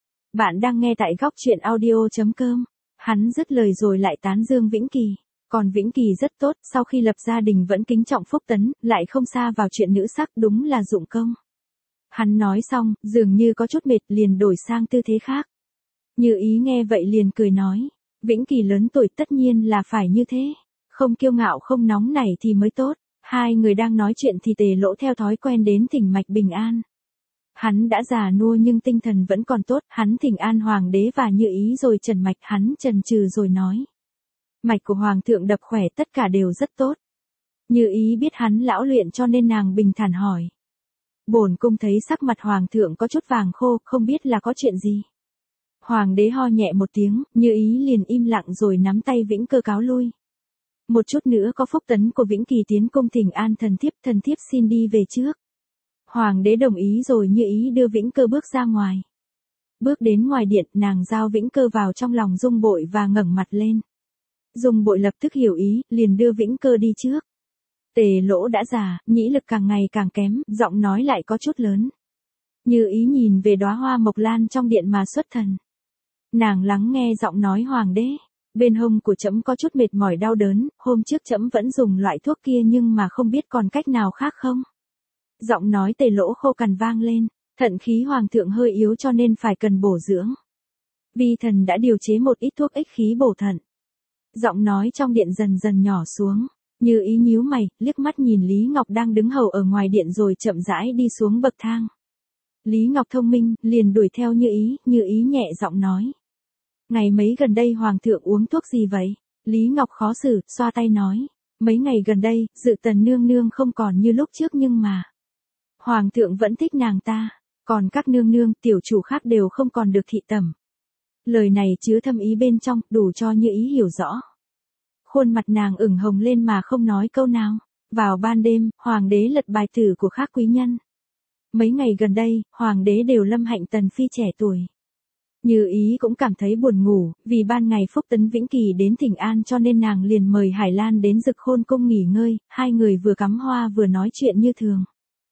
Bạn đang nghe tại góc truyện audio chấm com. Hắn dứt lời rồi lại tán dương Vĩnh Kỳ. Còn Vĩnh Kỳ rất tốt, sau khi lập gia đình vẫn kính trọng phúc tấn, lại không xa vào chuyện nữ sắc, đúng là dụng công. Hắn nói xong, dường như có chút mệt liền đổi sang tư thế khác. Như Ý nghe vậy liền cười nói. Vĩnh Kỳ lớn tuổi tất nhiên là phải như thế. Không kiêu ngạo không nóng nảy thì mới tốt. Hai người đang nói chuyện thì Tề Lỗ theo thói quen đến thỉnh mạch bình an. Hắn đã già nua nhưng tinh thần vẫn còn tốt, hắn thỉnh an hoàng đế và Như Ý rồi trần mạch, hắn trần trừ rồi nói. Mạch của hoàng thượng đập khỏe, tất cả đều rất tốt. Như Ý biết hắn lão luyện cho nên nàng bình thản hỏi. Bổn cung thấy sắc mặt hoàng thượng có chút vàng khô, không biết là có chuyện gì. Hoàng đế ho nhẹ một tiếng, Như Ý liền im lặng rồi nắm tay Vĩnh Cơ cáo lui. Một chút nữa có phúc tấn của Vĩnh Kỳ tiến cung thỉnh an thần thiếp, thần thiếp xin đi về trước. Hoàng đế đồng ý rồi Như Ý đưa Vĩnh Cơ bước ra ngoài. Bước đến ngoài điện, nàng giao Vĩnh Cơ vào trong lòng Dung Bội và ngẩng mặt lên. Dung Bội lập tức hiểu ý, liền đưa Vĩnh Cơ đi trước. Tề Lỗ đã già, nhĩ lực càng ngày càng kém, giọng nói lại có chút lớn. Như Ý nhìn về đóa hoa mộc lan trong điện mà xuất thần. Nàng lắng nghe giọng nói hoàng đế. Bên hông của trẫm có chút mệt mỏi đau đớn, hôm trước trẫm vẫn dùng loại thuốc kia nhưng mà không biết còn cách nào khác không. Giọng nói Tề Lỗ khô cằn vang lên, thận khí hoàng thượng hơi yếu cho nên phải cần bổ dưỡng. Vi thần đã điều chế một ít thuốc ích khí bổ thận. Giọng nói trong điện dần dần nhỏ xuống, Như Ý nhíu mày, liếc mắt nhìn Lý Ngọc đang đứng hầu ở ngoài điện rồi chậm rãi đi xuống bậc thang. Lý Ngọc thông minh, liền đuổi theo Như Ý, Như Ý nhẹ giọng nói. Ngày mấy gần đây hoàng thượng uống thuốc gì vậy? Lý Ngọc khó xử, xoa tay nói. Mấy ngày gần đây, Dự Tần nương nương không còn như lúc trước nhưng mà. Hoàng thượng vẫn thích nàng ta, còn các nương nương, tiểu chủ khác đều không còn được thị tẩm. Lời này chứa thâm ý bên trong, đủ cho Như Ý hiểu rõ. Khuôn mặt nàng ửng hồng lên mà không nói câu nào. Vào ban đêm, hoàng đế lật bài tử của các quý nhân. Mấy ngày gần đây, hoàng đế đều lâm hạnh tần phi trẻ tuổi. Như Ý cũng cảm thấy buồn ngủ, vì ban ngày Phúc Tấn Vĩnh Kỳ đến thỉnh an cho nên nàng liền mời Hải Lan đến Dực Khôn cung nghỉ ngơi, hai người vừa cắm hoa vừa nói chuyện như thường.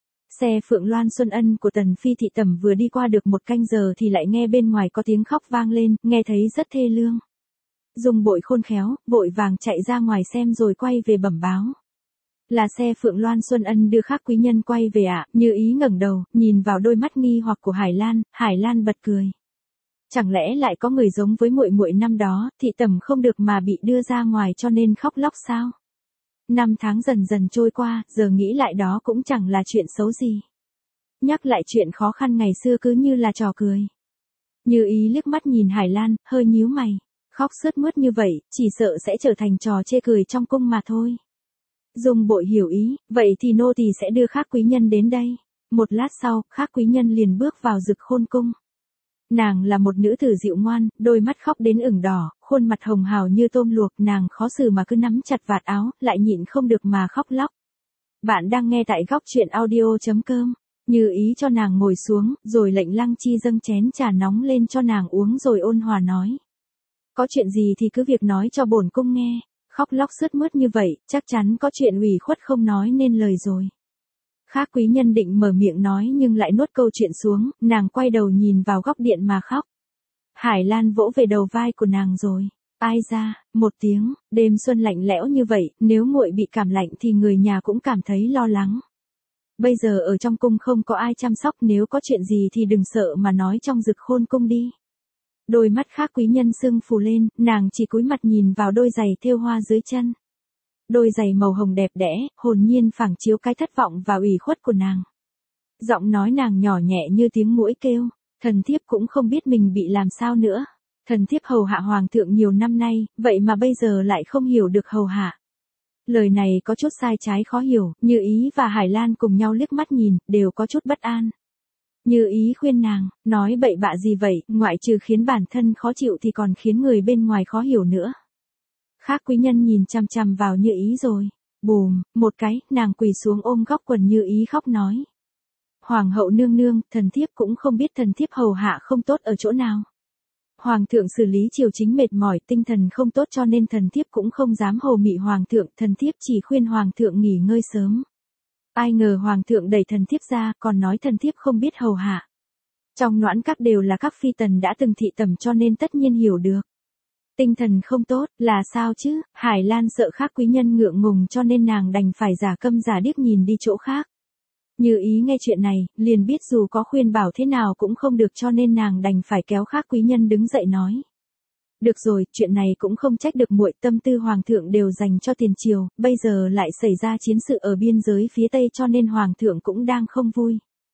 Xe Phượng Loan Xuân Ân của Tần Phi thị tẩm vừa đi qua được một canh giờ thì lại nghe bên ngoài có tiếng khóc vang lên, nghe thấy rất thê lương. Dung Bội khôn khéo, vội vàng chạy ra ngoài xem rồi quay về bẩm báo. Là xe Phượng Loan Xuân Ân đưa khác quý nhân quay về ạ, à? Như Ý ngẩng đầu, nhìn vào đôi mắt nghi hoặc của Hải Lan, Hải Lan bật cười. Chẳng lẽ lại có người giống với muội muội năm đó, thị tẩm không được mà bị đưa ra ngoài cho nên khóc lóc sao? Năm tháng dần dần trôi qua, giờ nghĩ lại đó cũng chẳng là chuyện xấu gì. Nhắc lại chuyện khó khăn ngày xưa cứ như là trò cười. Như Ý liếc mắt nhìn Hải Lan, hơi nhíu mày. Khóc sướt mướt như vậy, chỉ sợ sẽ trở thành trò chê cười trong cung mà thôi. Dung Bội hiểu ý, vậy thì nô tỳ sẽ đưa khác quý nhân đến đây. Một lát sau, khác quý nhân liền bước vào Dực Khôn cung. Nàng là một nữ tử dịu ngoan, đôi mắt khóc đến ửng đỏ, khuôn mặt hồng hào như tôm luộc, nàng khó xử mà cứ nắm chặt vạt áo, lại nhịn không được mà khóc lóc. Bạn đang nghe tại góc truyện audio chấm com. Như Ý cho nàng ngồi xuống, rồi lệnh Lăng Chi dâng chén trà nóng lên cho nàng uống rồi ôn hòa nói. Có chuyện gì thì cứ việc nói cho bổn cung nghe, khóc lóc sướt mướt như vậy, chắc chắn có chuyện ủy khuất không nói nên lời rồi. Khác quý nhân định mở miệng nói nhưng lại nuốt câu chuyện xuống, nàng quay đầu nhìn vào góc điện mà khóc. Hải Lan vỗ về đầu vai của nàng rồi. Ai ra, một tiếng, đêm xuân lạnh lẽo như vậy, nếu muội bị cảm lạnh thì người nhà cũng cảm thấy lo lắng. Bây giờ ở trong cung không có ai chăm sóc, nếu có chuyện gì thì đừng sợ mà nói trong Dực Khôn cung đi. Đôi mắt khác quý nhân sưng phù lên, nàng chỉ cúi mặt nhìn vào đôi giày thêu hoa dưới chân. Đôi giày màu hồng đẹp đẽ, hồn nhiên phảng chiếu cái thất vọng và ủy khuất của nàng. Giọng nói nàng nhỏ nhẹ như tiếng muỗi kêu, thần thiếp cũng không biết mình bị làm sao nữa. Thần thiếp hầu hạ hoàng thượng nhiều năm nay, vậy mà bây giờ lại không hiểu được hầu hạ. Lời này có chút sai trái khó hiểu, Như Ý và Hải Lan cùng nhau liếc mắt nhìn, đều có chút bất an. Như Ý khuyên nàng, nói bậy bạ gì vậy, ngoại trừ khiến bản thân khó chịu thì còn khiến người bên ngoài khó hiểu nữa. Khác quý nhân nhìn chằm chằm vào Như Ý rồi. Bùm, một cái, nàng quỳ xuống ôm góc quần Như Ý khóc nói. Hoàng hậu nương nương, thần thiếp cũng không biết thần thiếp hầu hạ không tốt ở chỗ nào. Hoàng thượng xử lý triều chính mệt mỏi, tinh thần không tốt cho nên thần thiếp cũng không dám hồ mị hoàng thượng, thần thiếp chỉ khuyên hoàng thượng nghỉ ngơi sớm. Ai ngờ hoàng thượng đẩy thần thiếp ra, còn nói thần thiếp không biết hầu hạ. Trong noãn các đều là các phi tần đã từng thị tẩm cho nên tất nhiên hiểu được. Tinh thần không tốt, là sao chứ? Hải Lan sợ khác quý nhân ngượng ngùng cho nên nàng đành phải giả câm giả điếc nhìn đi chỗ khác. Như Ý nghe chuyện này, liền biết dù có khuyên bảo thế nào cũng không được cho nên nàng đành phải kéo khác quý nhân đứng dậy nói. Được rồi, chuyện này cũng không trách được muội, tâm tư hoàng thượng đều dành cho tiền triều, bây giờ lại xảy ra chiến sự ở biên giới phía tây cho nên hoàng thượng cũng đang không vui.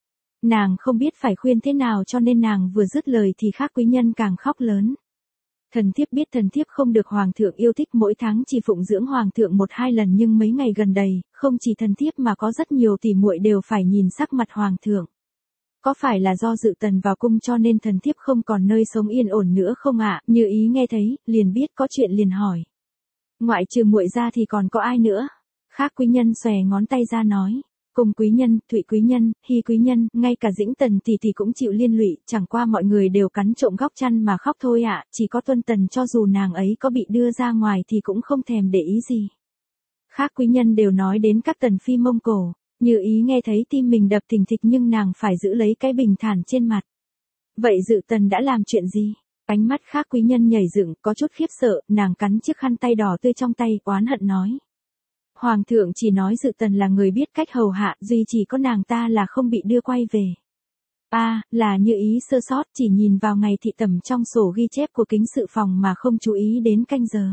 Nàng không biết phải khuyên thế nào cho nên nàng vừa dứt lời thì Khác quý nhân càng khóc lớn. Thần thiếp biết thần thiếp không được hoàng thượng yêu thích, mỗi tháng chỉ phụng dưỡng hoàng thượng một hai lần, nhưng mấy ngày gần đây, không chỉ thần thiếp mà có rất nhiều tỷ muội đều phải nhìn sắc mặt hoàng thượng. Có phải là do Dự Tần vào cung cho nên thần thiếp không còn nơi sống yên ổn nữa không ạ? Như Ý nghe thấy, liền biết có chuyện liền hỏi. Ngoại trừ muội ra thì còn có ai nữa? Khác quý nhân xòe ngón tay ra nói. Cùng quý nhân, Thụy quý nhân, Hy quý nhân, ngay cả Dĩnh Tần tỷ tỷ cũng chịu liên lụy, chẳng qua mọi người đều cắn trộm góc chăn mà khóc thôi ạ, chỉ có Tuân Tần cho dù nàng ấy có bị đưa ra ngoài thì cũng không thèm để ý gì. Khác quý nhân đều nói đến các tần phi Mông Cổ, Như Ý nghe thấy tim mình đập thình thịch nhưng nàng phải giữ lấy cái bình thản trên mặt. Vậy Dự Tần đã làm chuyện gì? Ánh mắt Khác quý nhân nhảy dựng, có chút khiếp sợ, nàng cắn chiếc khăn tay đỏ tươi trong tay, oán hận nói. Hoàng thượng chỉ nói Dự Tần là người biết cách hầu hạ, duy chỉ có nàng ta là không bị đưa quay về. A, à, là Như Ý sơ sót, chỉ nhìn vào ngày thị tẩm trong sổ ghi chép của kính sự phòng mà không chú ý đến canh giờ.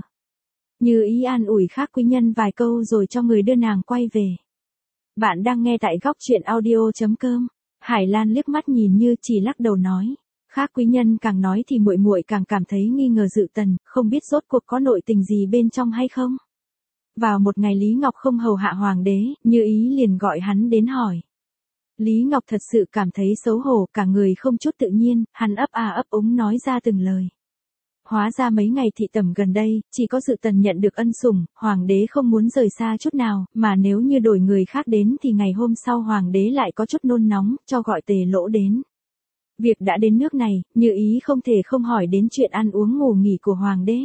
Như Ý an ủi Khác quý nhân vài câu rồi cho người đưa nàng quay về. Bạn đang nghe tại góc truyện audio chấm com. Hải Lan liếc mắt nhìn Như chỉ lắc đầu nói. Khác quý nhân càng nói thì muội muội càng cảm thấy nghi ngờ Dự Tần, không biết rốt cuộc có nội tình gì bên trong hay không. Vào một ngày Lý Ngọc không hầu hạ hoàng đế, Như Ý liền gọi hắn đến hỏi. Lý Ngọc thật sự cảm thấy xấu hổ, cả người không chút tự nhiên, hắn ấp à ấp úng nói ra từng lời. Hóa ra mấy ngày thị tẩm gần đây, chỉ có Dự Tần nhận được ân sủng, hoàng đế không muốn rời xa chút nào, mà nếu như đổi người khác đến thì ngày hôm sau hoàng đế lại có chút nôn nóng, cho gọi Tề Lỗ đến. Việc đã đến nước này, Như Ý không thể không hỏi đến chuyện ăn uống ngủ nghỉ của hoàng đế.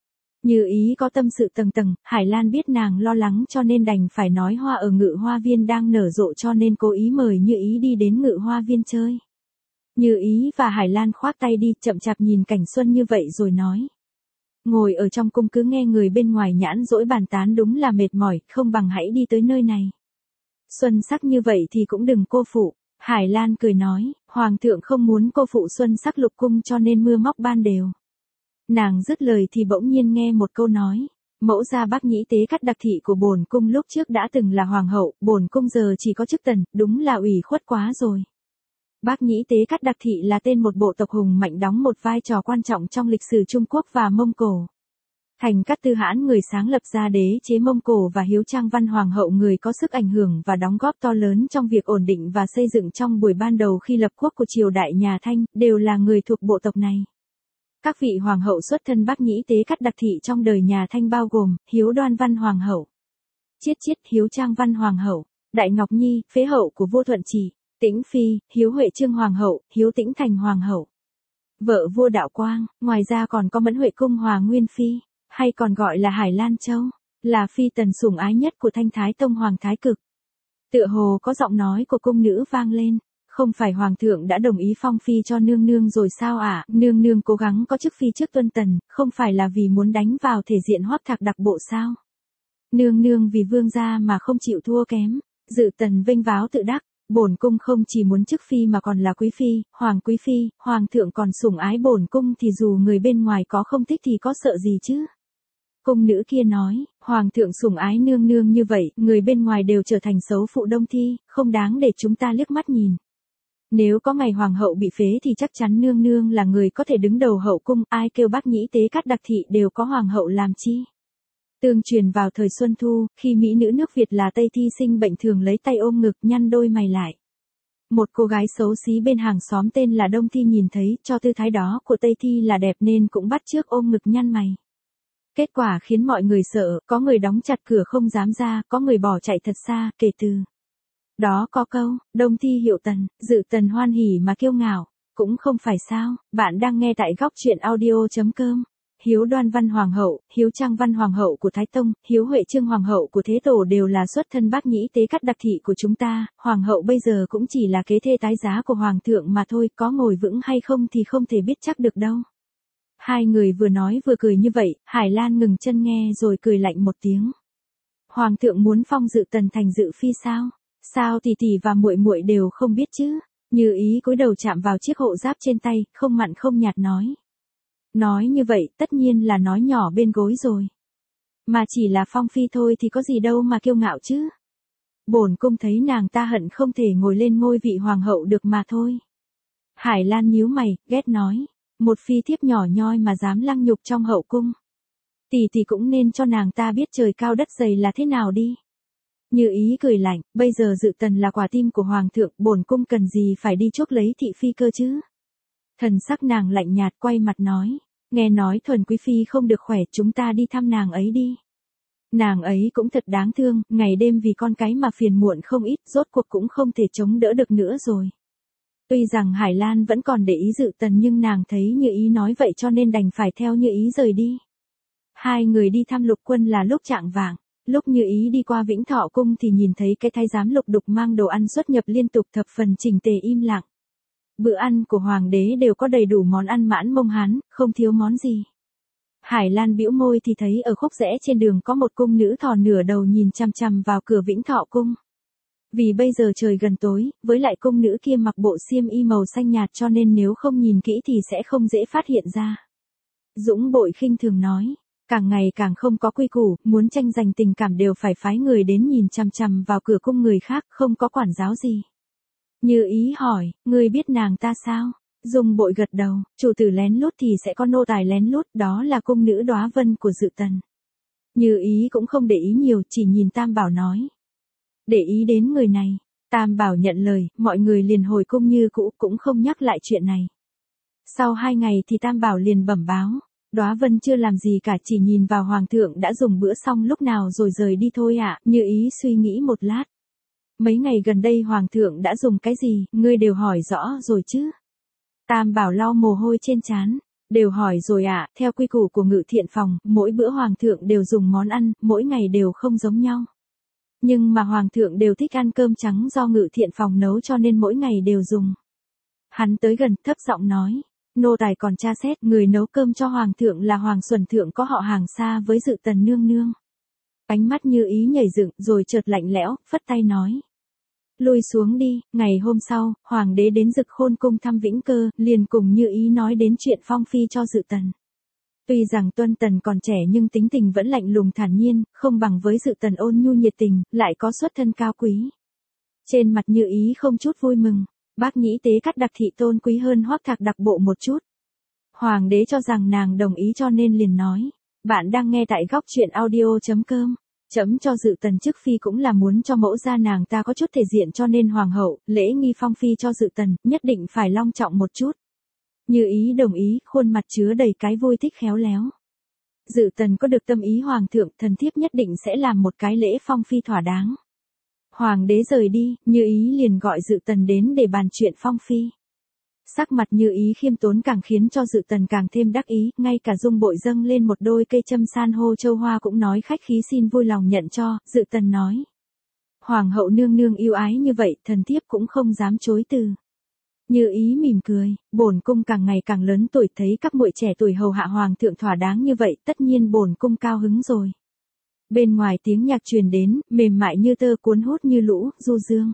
Như Ý có tâm sự tầng tầng, Hải Lan biết nàng lo lắng cho nên đành phải nói hoa ở Ngự Hoa Viên đang nở rộ cho nên cố ý mời Như Ý đi đến Ngự Hoa Viên chơi. Như Ý và Hải Lan khoác tay đi, chậm chạp nhìn cảnh xuân như vậy rồi nói. Ngồi ở trong cung cứ nghe người bên ngoài nhãn dỗi bàn tán đúng là mệt mỏi, không bằng hãy đi tới nơi này. Xuân sắc như vậy thì cũng đừng cô phụ. Hải Lan cười nói, Hoàng thượng không muốn cô phụ xuân sắc lục cung cho nên mưa móc ban đều. Nàng dứt lời thì bỗng nhiên nghe một câu nói. Mẫu gia Bác Nhĩ Tế Cắt đặc thị của bổn cung lúc trước đã từng là hoàng hậu, bổn cung giờ chỉ có chức tần, đúng là ủy khuất quá rồi. Bác Nhĩ Tế Cắt đặc thị là tên một bộ tộc hùng mạnh đóng một vai trò quan trọng trong lịch sử Trung Quốc và Mông Cổ. Thành Cát Tư Hãn người sáng lập ra đế chế Mông Cổ và Hiếu Trang Văn Hoàng hậu người có sức ảnh hưởng và đóng góp to lớn trong việc ổn định và xây dựng trong buổi ban đầu khi lập quốc của triều đại nhà Thanh, đều là người thuộc bộ tộc này. Các vị hoàng hậu xuất thân Bác Nhĩ Tế Cắt đặc thị trong đời nhà Thanh bao gồm, Hiếu Đoan Văn Hoàng hậu, Chiết Chiết Hiếu Trang Văn Hoàng hậu, Đại Ngọc Nhi, phế hậu của vua Thuận Trị, Tĩnh Phi, Hiếu Huệ Trương Hoàng hậu, Hiếu Tĩnh Thành Hoàng hậu, vợ vua Đạo Quang, ngoài ra còn có Mẫn Huệ Cung Hòa Nguyên Phi, hay còn gọi là Hải Lan Châu, là phi tần sủng ái nhất của Thanh Thái Tông Hoàng Thái Cực. Tựa hồ có giọng nói của cung nữ vang lên. Không phải hoàng thượng đã đồng ý phong phi cho nương nương rồi sao ạ? À? Nương nương cố gắng có chức phi trước Tuân Tần, không phải là vì muốn đánh vào thể diện Hoắc Thạc đặc bộ sao? Nương nương vì vương gia mà không chịu thua kém. Dự Tần vênh váo tự đắc, bổn cung không chỉ muốn chức phi mà còn là quý phi, hoàng quý phi, hoàng thượng còn sủng ái bổn cung thì dù người bên ngoài có không thích thì có sợ gì chứ? Cung nữ kia nói, hoàng thượng sủng ái nương nương như vậy, người bên ngoài đều trở thành xấu phụ đông thi, không đáng để chúng ta liếc mắt nhìn. Nếu có ngày hoàng hậu bị phế thì chắc chắn nương nương là người có thể đứng đầu hậu cung, ai kêu Bác Nhĩ Tế Cắt đặc thị đều có hoàng hậu làm chi. Tương truyền vào thời Xuân Thu, khi mỹ nữ nước Việt là Tây Thi sinh bệnh thường lấy tay ôm ngực nhăn đôi mày lại. Một cô gái xấu xí bên hàng xóm tên là Đông Thi nhìn thấy cho tư thái đó của Tây Thi là đẹp nên cũng bắt chước ôm ngực nhăn mày. Kết quả khiến mọi người sợ, có người đóng chặt cửa không dám ra, có người bỏ chạy thật xa, kể từ đó có câu, Đông Thi hiệu tần, Dự Tần hoan hỉ mà kiêu ngạo, cũng không phải sao, bạn đang nghe tại góc truyện audio chấm com. Hiếu Đoan Văn Hoàng hậu, Hiếu Trang Văn Hoàng hậu của Thái Tông, Hiếu Huệ Trương Hoàng hậu của Thế Tổ đều là xuất thân Bác Nhĩ Tế Cắt đặc thị của chúng ta, Hoàng hậu bây giờ cũng chỉ là kế thê tái giá của Hoàng thượng mà thôi, có ngồi vững hay không thì không thể biết chắc được đâu. Hai người vừa nói vừa cười như vậy, Hải Lan ngừng chân nghe rồi cười lạnh một tiếng. Hoàng thượng muốn phong Dự Tần thành dự phi sao? Sao tỷ tỷ và muội muội đều không biết chứ? Như Ý cúi đầu chạm vào chiếc hộ giáp trên tay, không mặn không nhạt nói. Nói như vậy, tất nhiên là nói nhỏ bên gối rồi. Mà chỉ là phong phi thôi thì có gì đâu mà kiêu ngạo chứ? bổn cung thấy nàng ta hận không thể ngồi lên ngôi vị hoàng hậu được mà thôi. Hải Lan nhíu mày, ghét nói, một phi thiếp nhỏ nhoi mà dám lăng nhục trong hậu cung. Tỷ tỷ cũng nên cho nàng ta biết trời cao đất dày là thế nào đi. Như Ý cười lạnh, bây giờ Dự Tần là quả tim của hoàng thượng, bổn cung cần gì phải đi chuốc lấy thị phi cơ chứ. Thần sắc nàng lạnh nhạt quay mặt nói, nghe nói Thuần quý phi không được khỏe, chúng ta đi thăm nàng ấy đi. Nàng ấy cũng thật đáng thương, ngày đêm vì con cái mà phiền muộn không ít, rốt cuộc cũng không thể chống đỡ được nữa rồi. Tuy rằng Hải Lan vẫn còn để ý Dự Tần nhưng nàng thấy Như Ý nói vậy cho nên đành phải theo Như Ý rời đi. Hai người đi thăm Lục Quân là lúc chạng vạng, lúc Như Ý đi qua Vĩnh Thọ cung thì nhìn thấy cái thái giám Lục Đục mang đồ ăn xuất nhập liên tục thập phần chỉnh tề im lặng. Bữa ăn của hoàng đế đều có đầy đủ món ăn mãn mông Hán, không thiếu món gì. Hải Lan bĩu môi thì thấy ở khúc rẽ trên đường có một cung nữ thò nửa đầu nhìn chằm chằm vào cửa Vĩnh Thọ cung. Vì bây giờ trời gần tối, với lại cung nữ kia mặc bộ xiêm y màu xanh nhạt cho nên nếu không nhìn kỹ thì sẽ không dễ phát hiện ra. Dũng Bội khinh thường nói, càng ngày càng không có quy củ, muốn tranh giành tình cảm đều phải phái người đến nhìn chằm chằm vào cửa cung người khác, không có quản giáo gì. Như Ý hỏi, ngươi biết nàng ta sao? Dung Bội gật đầu, chủ tử lén lút thì sẽ có nô tài lén lút, đó là cung nữ Đóa Vân của Dự Tần. Như Ý cũng không để ý nhiều, chỉ nhìn Tam Bảo nói. Để ý đến người này, Tam Bảo nhận lời, mọi người liền hồi cung như cũ, cũng không nhắc lại chuyện này. Sau hai ngày thì Tam Bảo liền bẩm báo, Đóa Vân chưa làm gì cả, chỉ nhìn vào hoàng thượng đã dùng bữa xong lúc nào rồi rời đi thôi ạ. À. Như Ý suy nghĩ một lát. Mấy ngày gần đây hoàng thượng đã dùng cái gì, ngươi đều hỏi rõ rồi chứ? Tam Bảo lau mồ hôi trên trán, đều hỏi rồi ạ, à, theo quy củ của Ngự Thiện phòng, mỗi bữa hoàng thượng đều dùng món ăn, mỗi ngày đều không giống nhau. Nhưng mà hoàng thượng đều thích ăn cơm trắng do Ngự Thiện phòng nấu cho nên mỗi ngày đều dùng. Hắn tới gần, thấp giọng nói, nô tài còn tra xét, người nấu cơm cho hoàng thượng là Hoàng Xuân Thượng có họ hàng xa với Dự Tần nương nương. Ánh mắt Như Ý nhảy dựng, rồi chợt lạnh lẽo, phất tay nói. Lui xuống đi. Ngày hôm sau, hoàng đế đến Dực Khôn cung thăm Vĩnh Cơ, liền cùng Như Ý nói đến chuyện phong phi cho Dự Tần. Tuy rằng Tuân Tần còn trẻ nhưng tính tình vẫn lạnh lùng thản nhiên, không bằng với Dự Tần ôn nhu nhiệt tình, lại có xuất thân cao quý. Trên mặt Như Ý không chút vui mừng, bác nhĩ tế cắt đặc thị tôn quý hơn Hoắc Thạc đặc bộ một chút. Hoàng đế cho rằng nàng đồng ý cho nên liền nói, bạn đang nghe tại góc truyện audio.com. Chấm cho Dự Tần chức phi cũng là muốn cho mẫu gia nàng ta có chút thể diện cho nên hoàng hậu, lễ nghi phong phi cho Dự Tần, nhất định phải long trọng một chút. Như Ý đồng ý, khuôn mặt chứa đầy cái vui thích khéo léo. Dự Tần có được tâm ý hoàng thượng, thần thiếp nhất định sẽ làm một cái lễ phong phi thỏa đáng. Hoàng đế rời đi, Như Ý liền gọi Dự Tần đến để bàn chuyện phong phi. Sắc mặt Như Ý khiêm tốn càng khiến cho Dự Tần càng thêm đắc ý, ngay cả Dung Bội dâng lên một đôi cây châm san hô châu hoa cũng nói khách khí xin vui lòng nhận cho. Dự Tần nói, hoàng hậu nương nương yêu ái như vậy, thần thiếp cũng không dám chối từ. Như Ý mỉm cười, bổn cung càng ngày càng lớn tuổi, thấy các muội trẻ tuổi hầu hạ hoàng thượng thỏa đáng như vậy, tất nhiên bổn cung cao hứng rồi. Bên ngoài tiếng nhạc truyền đến, mềm mại như tơ, cuốn hút như lũ, du dương.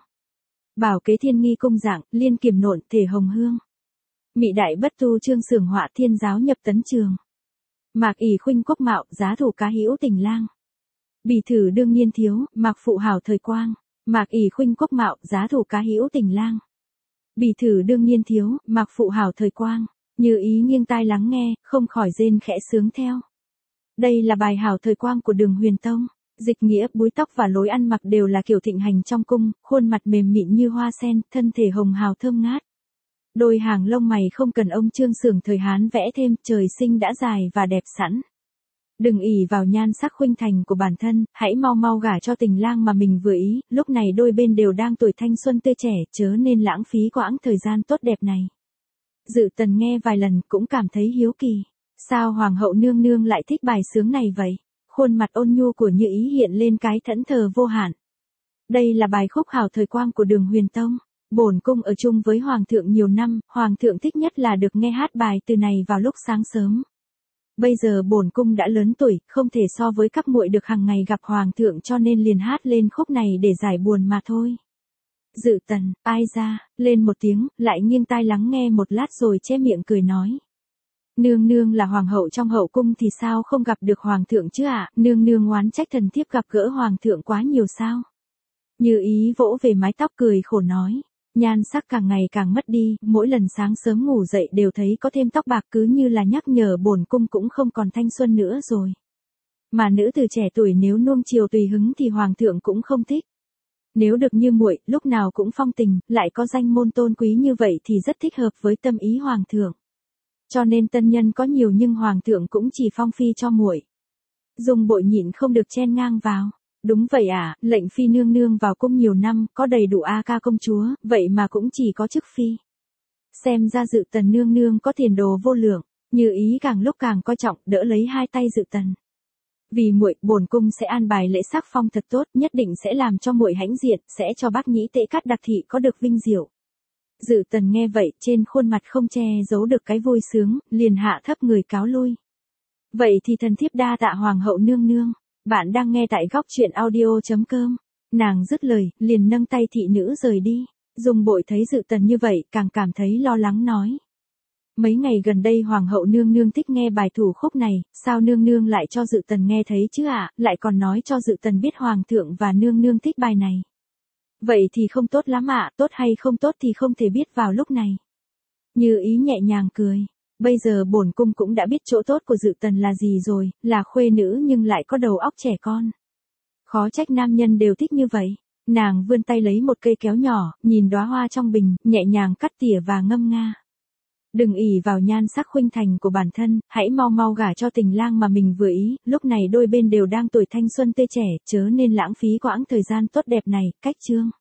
Bảo kế thiên nghi cung dạng, liên kiềm nộn, thể hồng hương. Mị đại bất tu trương sưởng họa, thiên giáo nhập tấn trường. Mạc ỷ khuynh quốc mạo, giá thủ cá hữu tình lang. Bỉ thử đương niên thiếu, mạc phụ hảo thời quang. Mạc ỷ khuynh quốc mạo, giá thủ cá hữu tình lang. Bỉ thử đương niên thiếu, mạc phụ hảo thời quang. Như Ý nghiêng tai lắng nghe, không khỏi rên khẽ sướng theo. Đây là bài hảo thời quang của Đường Huyền Tông. Dịch nghĩa, búi tóc và lối ăn mặc đều là kiểu thịnh hành trong cung, khuôn mặt mềm mịn như hoa sen, thân thể hồng hào thơm ngát. Đôi hàng lông mày không cần ông trương xưởng thời Hán vẽ thêm, trời sinh đã dài và đẹp sẵn. Đừng ỷ vào nhan sắc khuynh thành của bản thân, hãy mau mau gả cho tình lang mà mình vừa ý, lúc này đôi bên đều đang tuổi thanh xuân tươi trẻ, chớ nên lãng phí quãng thời gian tốt đẹp này. Dự Tần nghe vài lần cũng cảm thấy hiếu kỳ, sao hoàng hậu nương nương lại thích bài sướng này vậy? Khuôn mặt ôn nhu của Như Ý hiện lên cái thẫn thờ vô hạn. Đây là bài khúc hảo thời quang của Đường Huyền Tông. Bổn cung ở chung với hoàng thượng nhiều năm, hoàng thượng thích nhất là được nghe hát bài từ này vào lúc sáng sớm. Bây giờ bổn cung đã lớn tuổi, không thể so với các muội được hàng ngày gặp hoàng thượng cho nên liền hát lên khúc này để giải buồn mà thôi. Dự Tần, ai ra, lên một tiếng, lại nghiêng tai lắng nghe một lát rồi che miệng cười nói. Nương nương là hoàng hậu trong hậu cung thì sao không gặp được hoàng thượng chứ ạ, à? Nương nương oán trách thần thiếp gặp gỡ hoàng thượng quá nhiều sao? Như Ý vỗ về mái tóc cười khổ nói. Nhan sắc càng ngày càng mất đi, mỗi lần sáng sớm ngủ dậy đều thấy có thêm tóc bạc, cứ như là nhắc nhở bổn cung cũng không còn thanh xuân nữa rồi. Mà nữ từ trẻ tuổi nếu nuông chiều tùy hứng thì hoàng thượng cũng không thích. Nếu được như muội, lúc nào cũng phong tình, lại có danh môn tôn quý như vậy thì rất thích hợp với tâm ý hoàng thượng. Cho nên tân nhân có nhiều nhưng hoàng thượng cũng chỉ phong phi cho muội. Dung Bội nhịn không được chen ngang vào. Đúng vậy à, lệnh phi nương nương vào cung nhiều năm, có đầy đủ a ca công chúa, vậy mà cũng chỉ có chức phi. Xem ra Dự Tần nương nương có tiền đồ vô lượng, Như Ý càng lúc càng coi trọng, đỡ lấy hai tay Dự Tần. Vì muội, bổn cung sẽ an bài lễ sắc phong thật tốt, nhất định sẽ làm cho muội hãnh diện, sẽ cho bác nhĩ tễ cát đặc thị có được vinh diệu. Dự Tần nghe vậy, trên khuôn mặt không che giấu được cái vui sướng, liền hạ thấp người cáo lui. Vậy thì thần thiếp đa tạ hoàng hậu nương nương. Bạn đang nghe tại góc truyện audio chấm com. Nàng dứt lời, liền nâng tay thị nữ rời đi. Dung Bội thấy Dự Tần như vậy, càng cảm thấy lo lắng nói. Mấy ngày gần đây hoàng hậu nương nương thích nghe bài thủ khúc này, sao nương nương lại cho Dự Tần nghe thấy chứ ạ, à? Lại còn nói cho Dự Tần biết hoàng thượng và nương nương thích bài này. Vậy thì không tốt lắm ạ, à, tốt hay không tốt thì không thể biết vào lúc này. Như Ý nhẹ nhàng cười. Bây giờ bổn cung cũng đã biết chỗ tốt của Dự Tần là gì rồi, là khuê nữ nhưng lại có đầu óc trẻ con. Khó trách nam nhân đều thích như vậy. Nàng vươn tay lấy một cây kéo nhỏ, nhìn đóa hoa trong bình, nhẹ nhàng cắt tỉa và ngâm nga. Đừng ỷ vào nhan sắc khuynh thành của bản thân, hãy mau mau gả cho tình lang mà mình vừa ý, lúc này đôi bên đều đang tuổi thanh xuân tươi trẻ, chớ nên lãng phí quãng thời gian tốt đẹp này, cách chương.